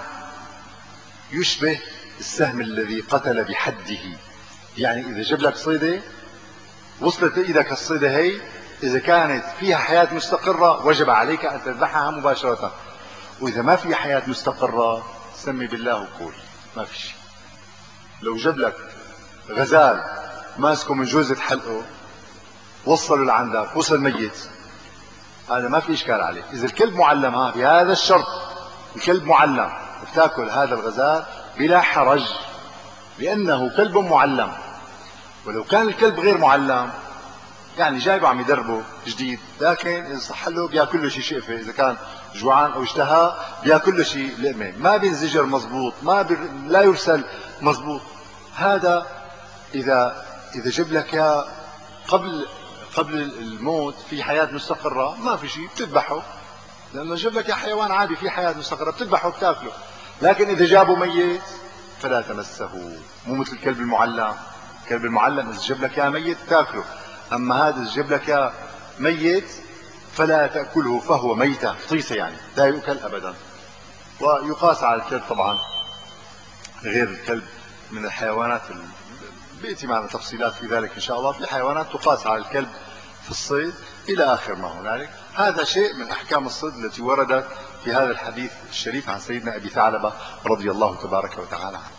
يشبه السهم الذي قتل بحده. يعني إذا جاب لك صيدة وصلت إيدك الصيدة هي، إذا كانت فيها حياة مستقرة وجب عليك أن تذبحها مباشرة، وإذا ما فيها حياة مستقرة سمي بالله وقول ما في شيء. لو جاب لك غزال ماسكه من جوزة حلقه وصله لعندك وصل ميت، هذا ما في إشكال عليه. إذا الكلب معلم ها بهذا الشرط، الكلب معلم بتاكل هذا الغزال بلا حرج لأنه كلب معلم. ولو كان الكلب غير معلم، يعني جايبه عم يدربه جديد، لكن إذا صح له بياكل له شيء شقفه، إذا كان جوعان أو اشتهى بياكل له شيء لقمة، ما بينزجر مزبوط، ما بي... لا يرسل مزبوط. هذا إذا إذا جاب لك يا قبل قبل الموت في حياة مستقرة ما في شيء بتذبحه، لأنه جاب لك يا حيوان عادي في حياة مستقرة بتذبحه بتاكله. لكن إذا جابه ميت فلا تمسه، مو مثل الكلب المعلم. الكلب المعلم إذا جاب لك يا ميت تاكله، أما هذا إذا جاب لك يا ميت فلا تأكله، فهو ميتة فطيسة يعني لا يؤكل أبدا. ويقاس على الكلب طبعا غير الكلب من الحيوانات، بيأتي معنا تفصيلات في ذلك إن شاء الله. في حيوانات تقاس على الكلب في الصيد إلى آخر ما هنالك. هذا شيء من أحكام الصيد التي وردت في هذا الحديث الشريف عن سيدنا أبي ثعلبة رضي الله تبارك وتعالى عنه.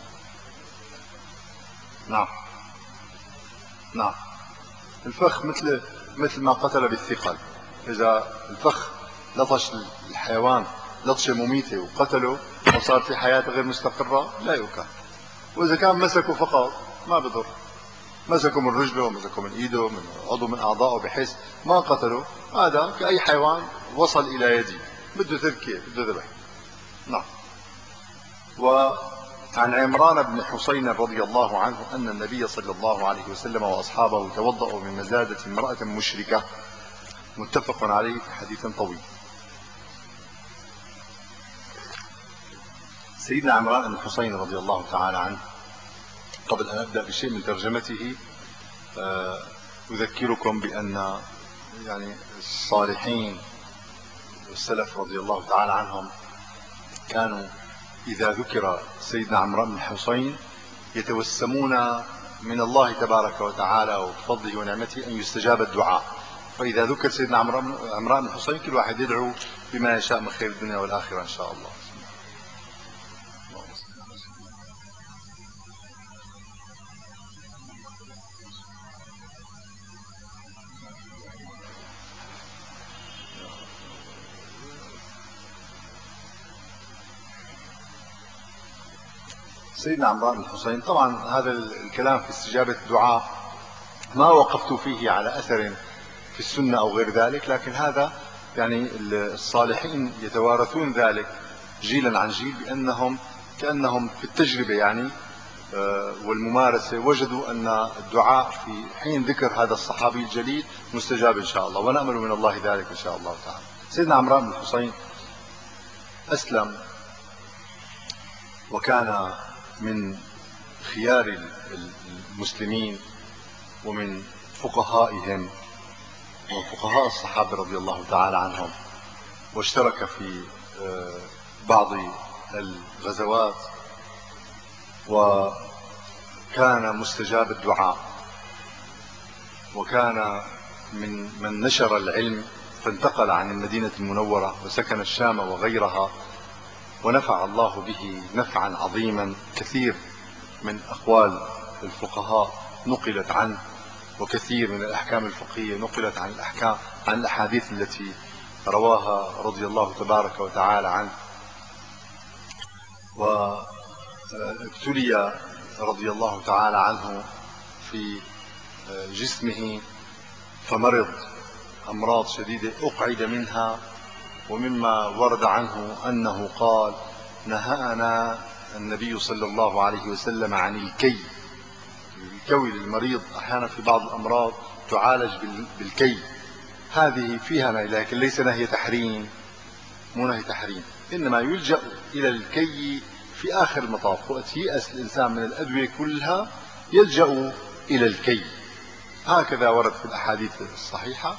نعم نعم. الفخ مثل مثل ما قتل بالثقل. إذا الفخ لطش الحيوان لطشة مميتة وقتله وصار في حياة غير مستقرة لا يؤكل. وإذا كان مسكه فقط ما بضر، مسكه من رجله ومسكه من ايده من عضو من اعضائه بحيث ما قتله، هذا كأي حيوان وصل الى يدي بده تركيه بده ذبح. نعم. وعن عمران بن حسين رضي الله عنه ان النبي صلى الله عليه وسلم واصحابه توضأوا من مزادة امرأة مشركة، متفق عليه في حديث طويل. سيدنا عمران بن حسين رضي الله تعالى عنه، قبل ان ابدأ بشيء من ترجمته أذكركم بأن يعني الصالحين والسلف رضي الله تعالى عنهم كانوا إذا ذكر سيدنا عمران بن حسين يتوسمون من الله تبارك وتعالى وبفضله ونعمته أن يستجاب الدعاء. فإذا ذكر سيدنا عمران بن حسين كل واحد يدعو بما يشاء من خير الدنيا والآخرة إن شاء الله. سيدنا عمران بن حسين، طبعا هذا الكلام في استجابة الدعاء ما وقفت فيه على أثر في السنة أو غير ذلك، لكن هذا يعني الصالحين يتوارثون ذلك جيلا عن جيل بأنهم كأنهم في التجربة يعني والممارسة وجدوا أن الدعاء في حين ذكر هذا الصحابي الجليل مستجاب إن شاء الله، ونأمل من الله ذلك إن شاء الله تعالى. سيدنا عمران بن حسين أسلم وكان من خيار المسلمين ومن فقهائهم وفقهاء الصحابة رضي الله تعالى عنهم، واشترك في بعض الغزوات، وكان مستجاب الدعاء، وكان من من نشر العلم، فانتقل عن المدينة المنورة وسكن الشام وغيرها، ونفع الله به نفعا عظيما. كثير من أقوال الفقهاء نقلت عنه، وكثير من الأحكام الفقهية نقلت عن الأحكام عن الأحاديث التي رواها رضي الله تبارك وتعالى عنه. وابتلي رضي الله تعالى عنه في جسمه فمرض أمراض شديدة أقعد منها، ومما ورد عنه أنه قال: نهانا النبي صلى الله عليه وسلم عن الكي. الكوي للمريض أحيانا في بعض الأمراض تعالج بالكي، هذه فيها نهي، لكن ليس نهي تحريم، مو نهي تحريم، إنما يلجأ إلى الكي في آخر المطاف. وقت ييأس الإنسان من الأدوية كلها يلجأ إلى الكي، هكذا ورد في الأحاديث الصحيحة.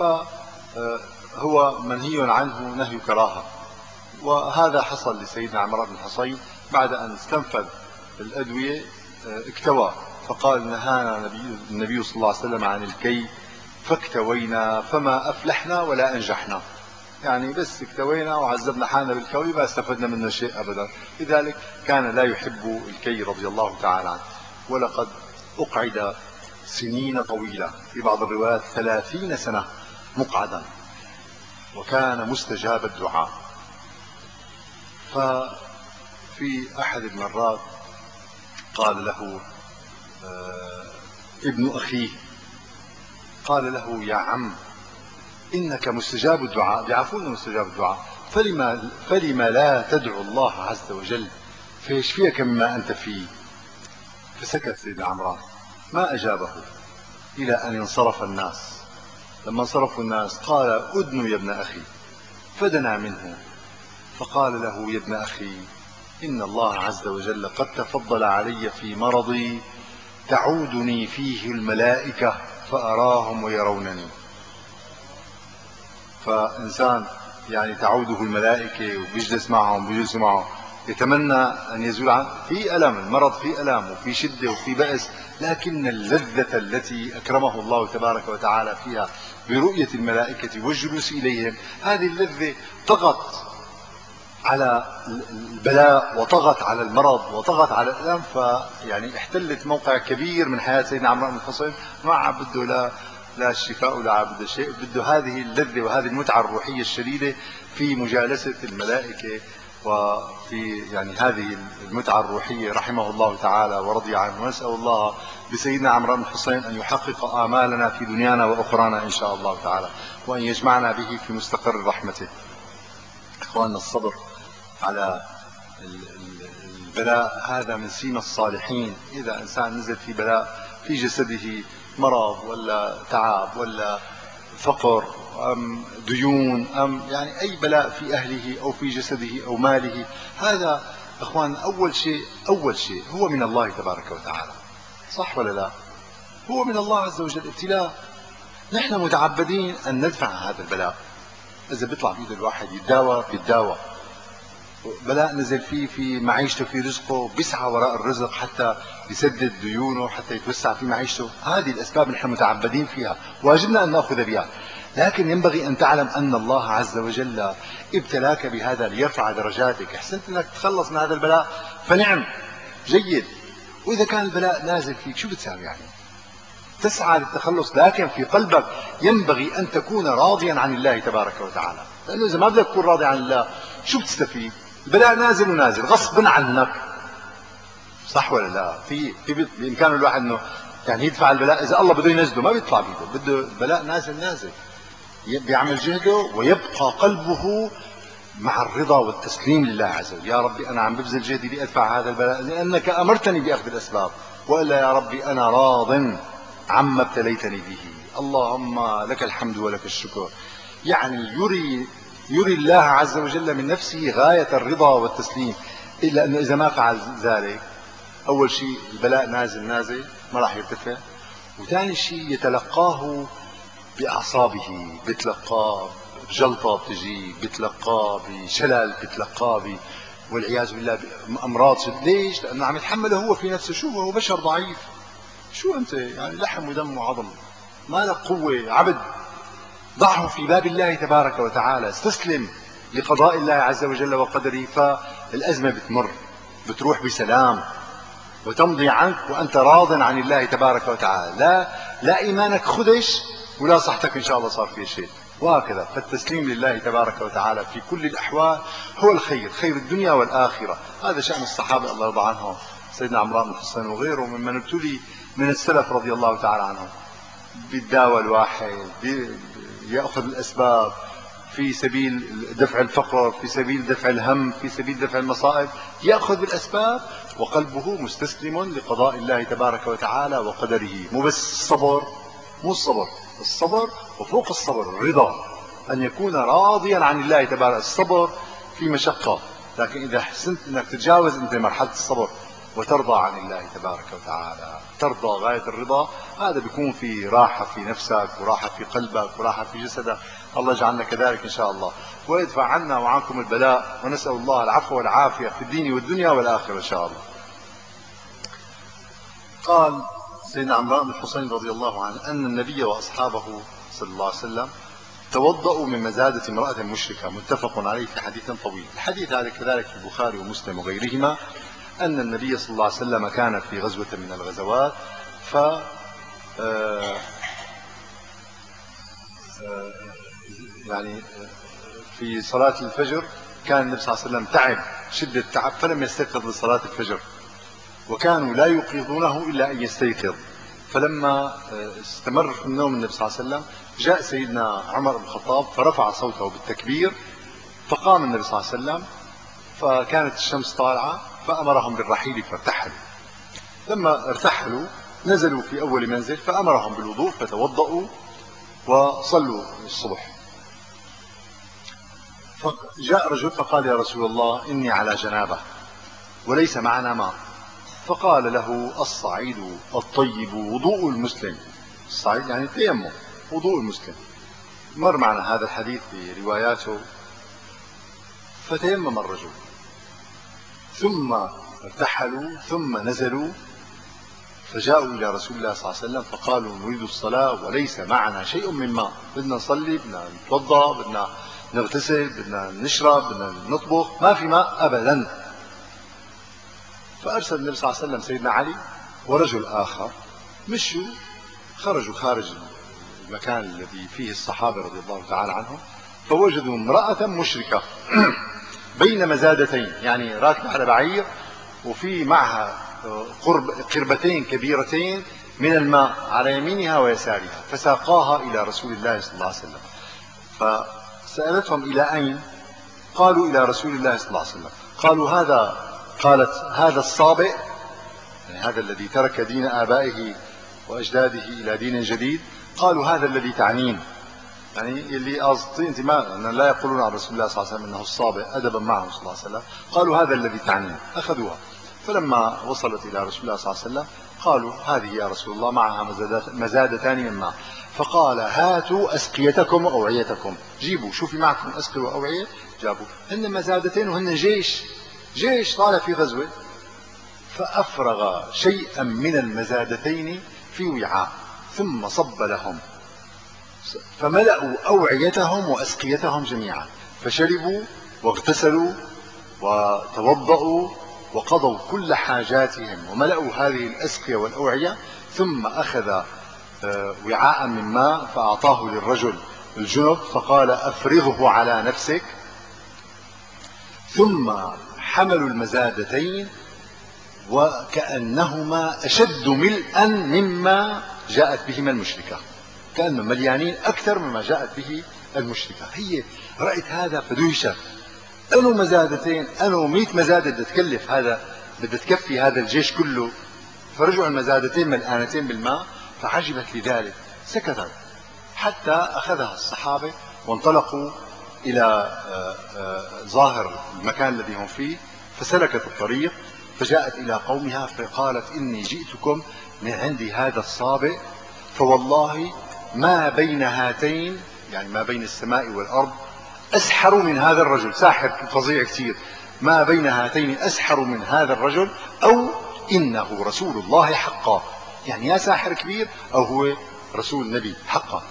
فهو منهي عنه نهي كراهة، وهذا حصل لسيدنا عمران بن الحصين بعد أن استنفذ الأدوية اكتوى، فقال: نهانا النبي صلى الله عليه وسلم عن الكي فاكتوينا فما أفلحنا ولا أنجحنا. يعني بس اكتوينا وعذبنا حالنا بالكوي، ما استفدنا منه شيء أبدا. لذلك كان لا يحب الكي رضي الله تعالى عنه. ولقد أقعد سنين طويلة، في بعض الروايات ثلاثين سنة مقعدا، وكان مستجاب الدعاء. ففي أحد المرات قال له ابن أخيه، قال له: يا عم، إنك مستجاب الدعاء، بيعرفون أنه مستجاب الدعاء، فلما, فلما لا تدعو الله عز وجل فيشفيك مما أنت فيه؟ فسكت سيدنا عمران ما أجابه إلى أن انصرف الناس. لما انصرفوا الناس قال: أدنوا يا ابن أخي، فدنا منه فقال له: يا ابن أخي، إن الله عز وجل قد تفضل علي في مرضي تعودني فيه الملائكة فأراهم ويرونني. فإنسان يعني تعوده الملائكة وبيجلس معهم بيجلس معهم، يتمنى أن يزول عنه، في ألم، المرض في ألم وفي شدة وفي بأس، لكن اللذة التي أكرمه الله تبارك وتعالى فيها برؤية الملائكة والجلوس إليهم، هذه اللذة طغت على البلاء وطغت على المرض وطغت على الألم، فيعني احتلت موقع كبير من حياة سيدنا عمران بن الحصين. ما عم بده لا لا الشفاء ولا عم بده شيء، بده هذه اللذة وهذه المتعة الروحية الشديدة في مجالسة الملائكة، وفي يعني هذه المتعة الروحية رحمه الله تعالى ورضي عنه. ونسأل الله بسيدنا عمران بن الحصين أن يحقق آمالنا في دنيانا وأخرانا إن شاء الله تعالى، وأن يجمعنا به في مستقر رحمته. إخواننا، الصبر على البلاء هذا من سيما الصالحين. إذا إنسان نزل في بلاء في جسده، مرض ولا تعب ولا فقر أم ديون أم يعني أي بلاء في أهله أو في جسده أو ماله، هذا إخوان أول شيء أول شيء هو من الله تبارك وتعالى، صح ولا لا؟ هو من الله عز وجل، ابتلاء. نحن متعبدين أن ندفع هذا البلاء. إذا بيطلع بإيد الواحد يتداوى بيتداوى، بلاء نزل فيه في معيشته في رزقه بيسعى وراء الرزق حتى يسدد ديونه حتى يتوسع في معيشته. هذه الأسباب نحن متعبدين فيها، واجبنا أن نأخذ بها، لكن ينبغي أن تعلم أن الله عز وجل ابتلاك بهذا ليرفع درجاتك. احسنت أنك تخلص من هذا البلاء فنعم، جيد. وإذا كان البلاء نازل فيك شو بتساوي؟ يعني تسعى للتخلص، لكن في قلبك ينبغي أن تكون راضيا عن الله تبارك وتعالى، لأنه إذا ما بدك تكون راضي عن الله شو بتستفيد؟ البلاء نازل ونازل غصبا عنك، صح ولا لا؟ في في بإمكان الواحد انه يعني يدفع البلاء، اذا الله بده ينزله ما بيطلع بيده، بده البلاء نازل نازل، بيعمل جهده ويبقى قلبه مع الرضا والتسليم لله عز وجل. يا ربي انا عم ببذل جهدي لادفع هذا البلاء لانك امرتني باخذ الاسباب، والا يا ربي انا راض عما ابتليتني به، اللهم لك الحمد ولك الشكر. يعني يري يري الله عز وجل من نفسه غاية الرضا والتسليم. إلا أنه إذا ما فعل ذلك، أول شيء البلاء نازل نازل ما راح يرتفع، وثاني شيء يتلقاه بأعصابه، بتلقاه بجلطة بتجي، بتلقاه بشلل، بتلقاه والعياذ بالله بأمراض. ليش؟ لأنه عم يتحمله هو في نفسه. شو هو؟ بشر ضعيف. شو أنت يعني؟ لحم ودم وعظم، ما لك قوة، عبد. ضعه في باب الله تبارك وتعالى، استسلم لقضاء الله عز وجل وقدره، فالأزمة بتمر، بتروح بسلام وتمضي عنك وأنت راض عن الله تبارك وتعالى. لا لا إيمانك خدش ولا صحتك إن شاء الله صار فيه شيء، وهكذا. فالتسليم لله تبارك وتعالى في كل الأحوال هو الخير، خير الدنيا والآخرة. هذا شأن الصحابة الله يرضى عنهم، سيدنا عمران بن الحصين وغيره ممن ابتلي من السلف رضي الله تعالى عنهم. بيتداوى الواحد، يأخذ الأسباب في سبيل دفع الفقر، في سبيل دفع الهم، في سبيل دفع المصائب، يأخذ بالأسباب وقلبه مستسلم لقضاء الله تبارك وتعالى وقدره. مو بس الصبر، مو الصبر، الصبر وفوق الصبر الرضا، أن يكون راضيا عن الله تبارك. الصبر في مشقة، لكن إذا حسنت أنك تتجاوز أنت مرحلة الصبر وترضى عن الله تبارك وتعالى، ترضى غاية الرضا، هذا بيكون في راحة في نفسك وراحة في قلبك وراحة في جسدك. الله يجعلنا كذلك إن شاء الله، ويدفع عنا وعنكم البلاء، ونسأل الله العفو والعافية في الدين والدنيا والآخرة إن شاء الله. قال سيدنا عمران بن الحصين رضي الله عنه أن النبي وأصحابه صلى الله عليه وسلم توضأوا من مزادة امرأة مشركة، متفق عليه في حديث طويل. الحديث هذا كذلك في البخاري ومسلم وغيرهما، أن النبي صلى الله عليه وسلم كان في غزوة من الغزوات، ف يعني في صلاة الفجر كان النبي صلى الله عليه وسلم تعب شدة تعب فلم يستيقظ لصلاة الفجر، وكانوا لا يوقظونه إلا أن يستيقظ. فلما استمر في النوم النبي صلى الله عليه وسلم، جاء سيدنا عمر بن الخطاب فرفع صوته بالتكبير، فقام النبي صلى الله عليه وسلم، فكانت الشمس طالعة، فأمرهم بالرحيل فارتحلوا. لما ارتحلوا نزلوا في أول منزل، فأمرهم بالوضوء فتوضأوا وصلوا الصبح. فجاء رجل فقال: يا رسول الله إني على جنابة وليس معنا ماء. فقال له: الصعيد الطيب وضوء المسلم. الصعيد يعني التيمم، وضوء المسلم. مر معنا هذا الحديث برواياته. فتيمم الرجل، ثم ارتحلوا، ثم نزلوا، فجاءوا إلى رسول الله صلى الله عليه وسلم فقالوا: نريد الصلاة وليس معنا شيء من ماء، بدنا نصلي، بدنا نتوضأ، بدنا نغتسل، بدنا نشرب، بدنا نطبخ، ما في ماء أبدا. فأرسل النبي صلى الله عليه وسلم سيدنا علي ورجل آخر، مشوا خرجوا خارج المكان الذي فيه الصحابة رضي الله تعالى عنهم، فوجدوا امرأة مشركة بين مزادتين، يعني راكبة على بعير وفي معها قرب قربتين كبيرتين من الماء على يمينها ويسارها، فساقاها إلى رسول الله صلى الله عليه وسلم. فسألتهم: إلى أين؟ قالوا: إلى رسول الله صلى الله عليه وسلم. قالوا: هذا قالت: هذا الصابئ، يعني هذا الذي ترك دين آبائه وأجداده إلى دين جديد. قالوا: هذا الذي تعنين، يعني اللي قصدي انت، ما لا يقولون عن رسول الله صلى الله عليه وسلم انه الصابئ ادبا معه صلى الله عليه وسلم. قالوا: هذا الذي تعنين. اخذوها، فلما وصلت الى رسول الله صلى الله عليه وسلم قالوا: هذه يا رسول الله معها مزادتان من ماء. فقال: هاتوا اسقيتكم واوعيتكم، جيبوا شو في معكم اسقيه واوعيه. جابوا، هن مزادتين وهن جيش، جيش طالع في غزوه. فافرغ شيئا من المزادتين في وعاء ثم صب لهم، فملأوا أوعيتهم وأسقيتهم جميعا، فشربوا واغتسلوا وتوضأوا وقضوا كل حاجاتهم وملأوا هذه الأسقية والأوعية. ثم أخذ وعاء من ماء فأعطاه للرجل الجنب فقال: أفرغه على نفسك. ثم حملوا المزادتين وكأنهما أشد ملئا مما جاءت بهما المشركة، كأنهم مليانين أكثر مما جاءت به المشركة. هي رأت هذا فدهشت، أنو مزادتين، أنو مئة مزادة بدها تكلف هذا، بدها تكفي هذا الجيش كله، فرجعوا المزادتين ملآنتين بالماء، فعجبت لذلك، سكتت حتى أخذها الصحابة وانطلقوا إلى ظاهر المكان الذي هم فيه، فسلكت الطريق فجاءت إلى قومها فقالت: إني جئتكم من عند هذا الصابئ، فوالله ما بين هاتين، يعني ما بين السماء والأرض، أسحر من هذا الرجل، ساحر فظيع كثير، ما بين هاتين أسحر من هذا الرجل، أو إنه رسول الله حقا، يعني يا ساحر كبير أو هو رسول نبي حقا.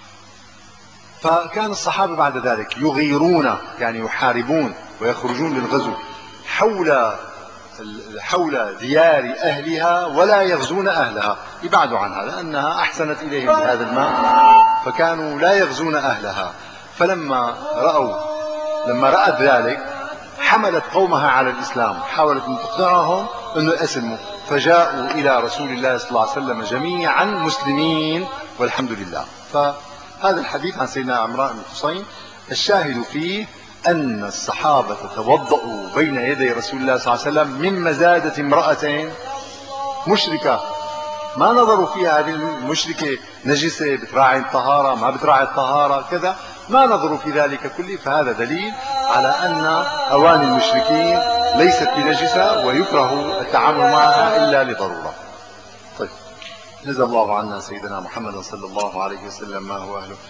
فكان الصحابة بعد ذلك يغيرون، يعني يحاربون ويخرجون للغزو حول حول ديار أهلها، ولا يغزون أهلها، يبعدوا عنها لأنها أحسنت إليهم بهذا الماء، فكانوا لا يغزون أهلها. فلما رأوا لما رأت ذلك حملت قومها على الإسلام، حاولت أن تقنعهم أنه يسلموا، فجاءوا إلى رسول الله صلى الله عليه وسلم جميعا مسلمين والحمد لله. فهذا الحديث عن سيدنا عمران بن حصين الشاهد فيه أن الصحابة توضؤوا بين يدي رسول الله صلى الله عليه وسلم من مزادة امرأة مشركة، ما نظروا فيها هذه المشركة نجسة بتراعي الطهارة ما بتراعي الطهارة كذا، ما نظروا في ذلك كله. فهذا دليل على أن أواني المشركين ليست بنجسة ويكره التعامل معها إلا لضرورة. طيب، جزا الله عنا سيدنا محمد صلى الله عليه وسلم ما هو أهله.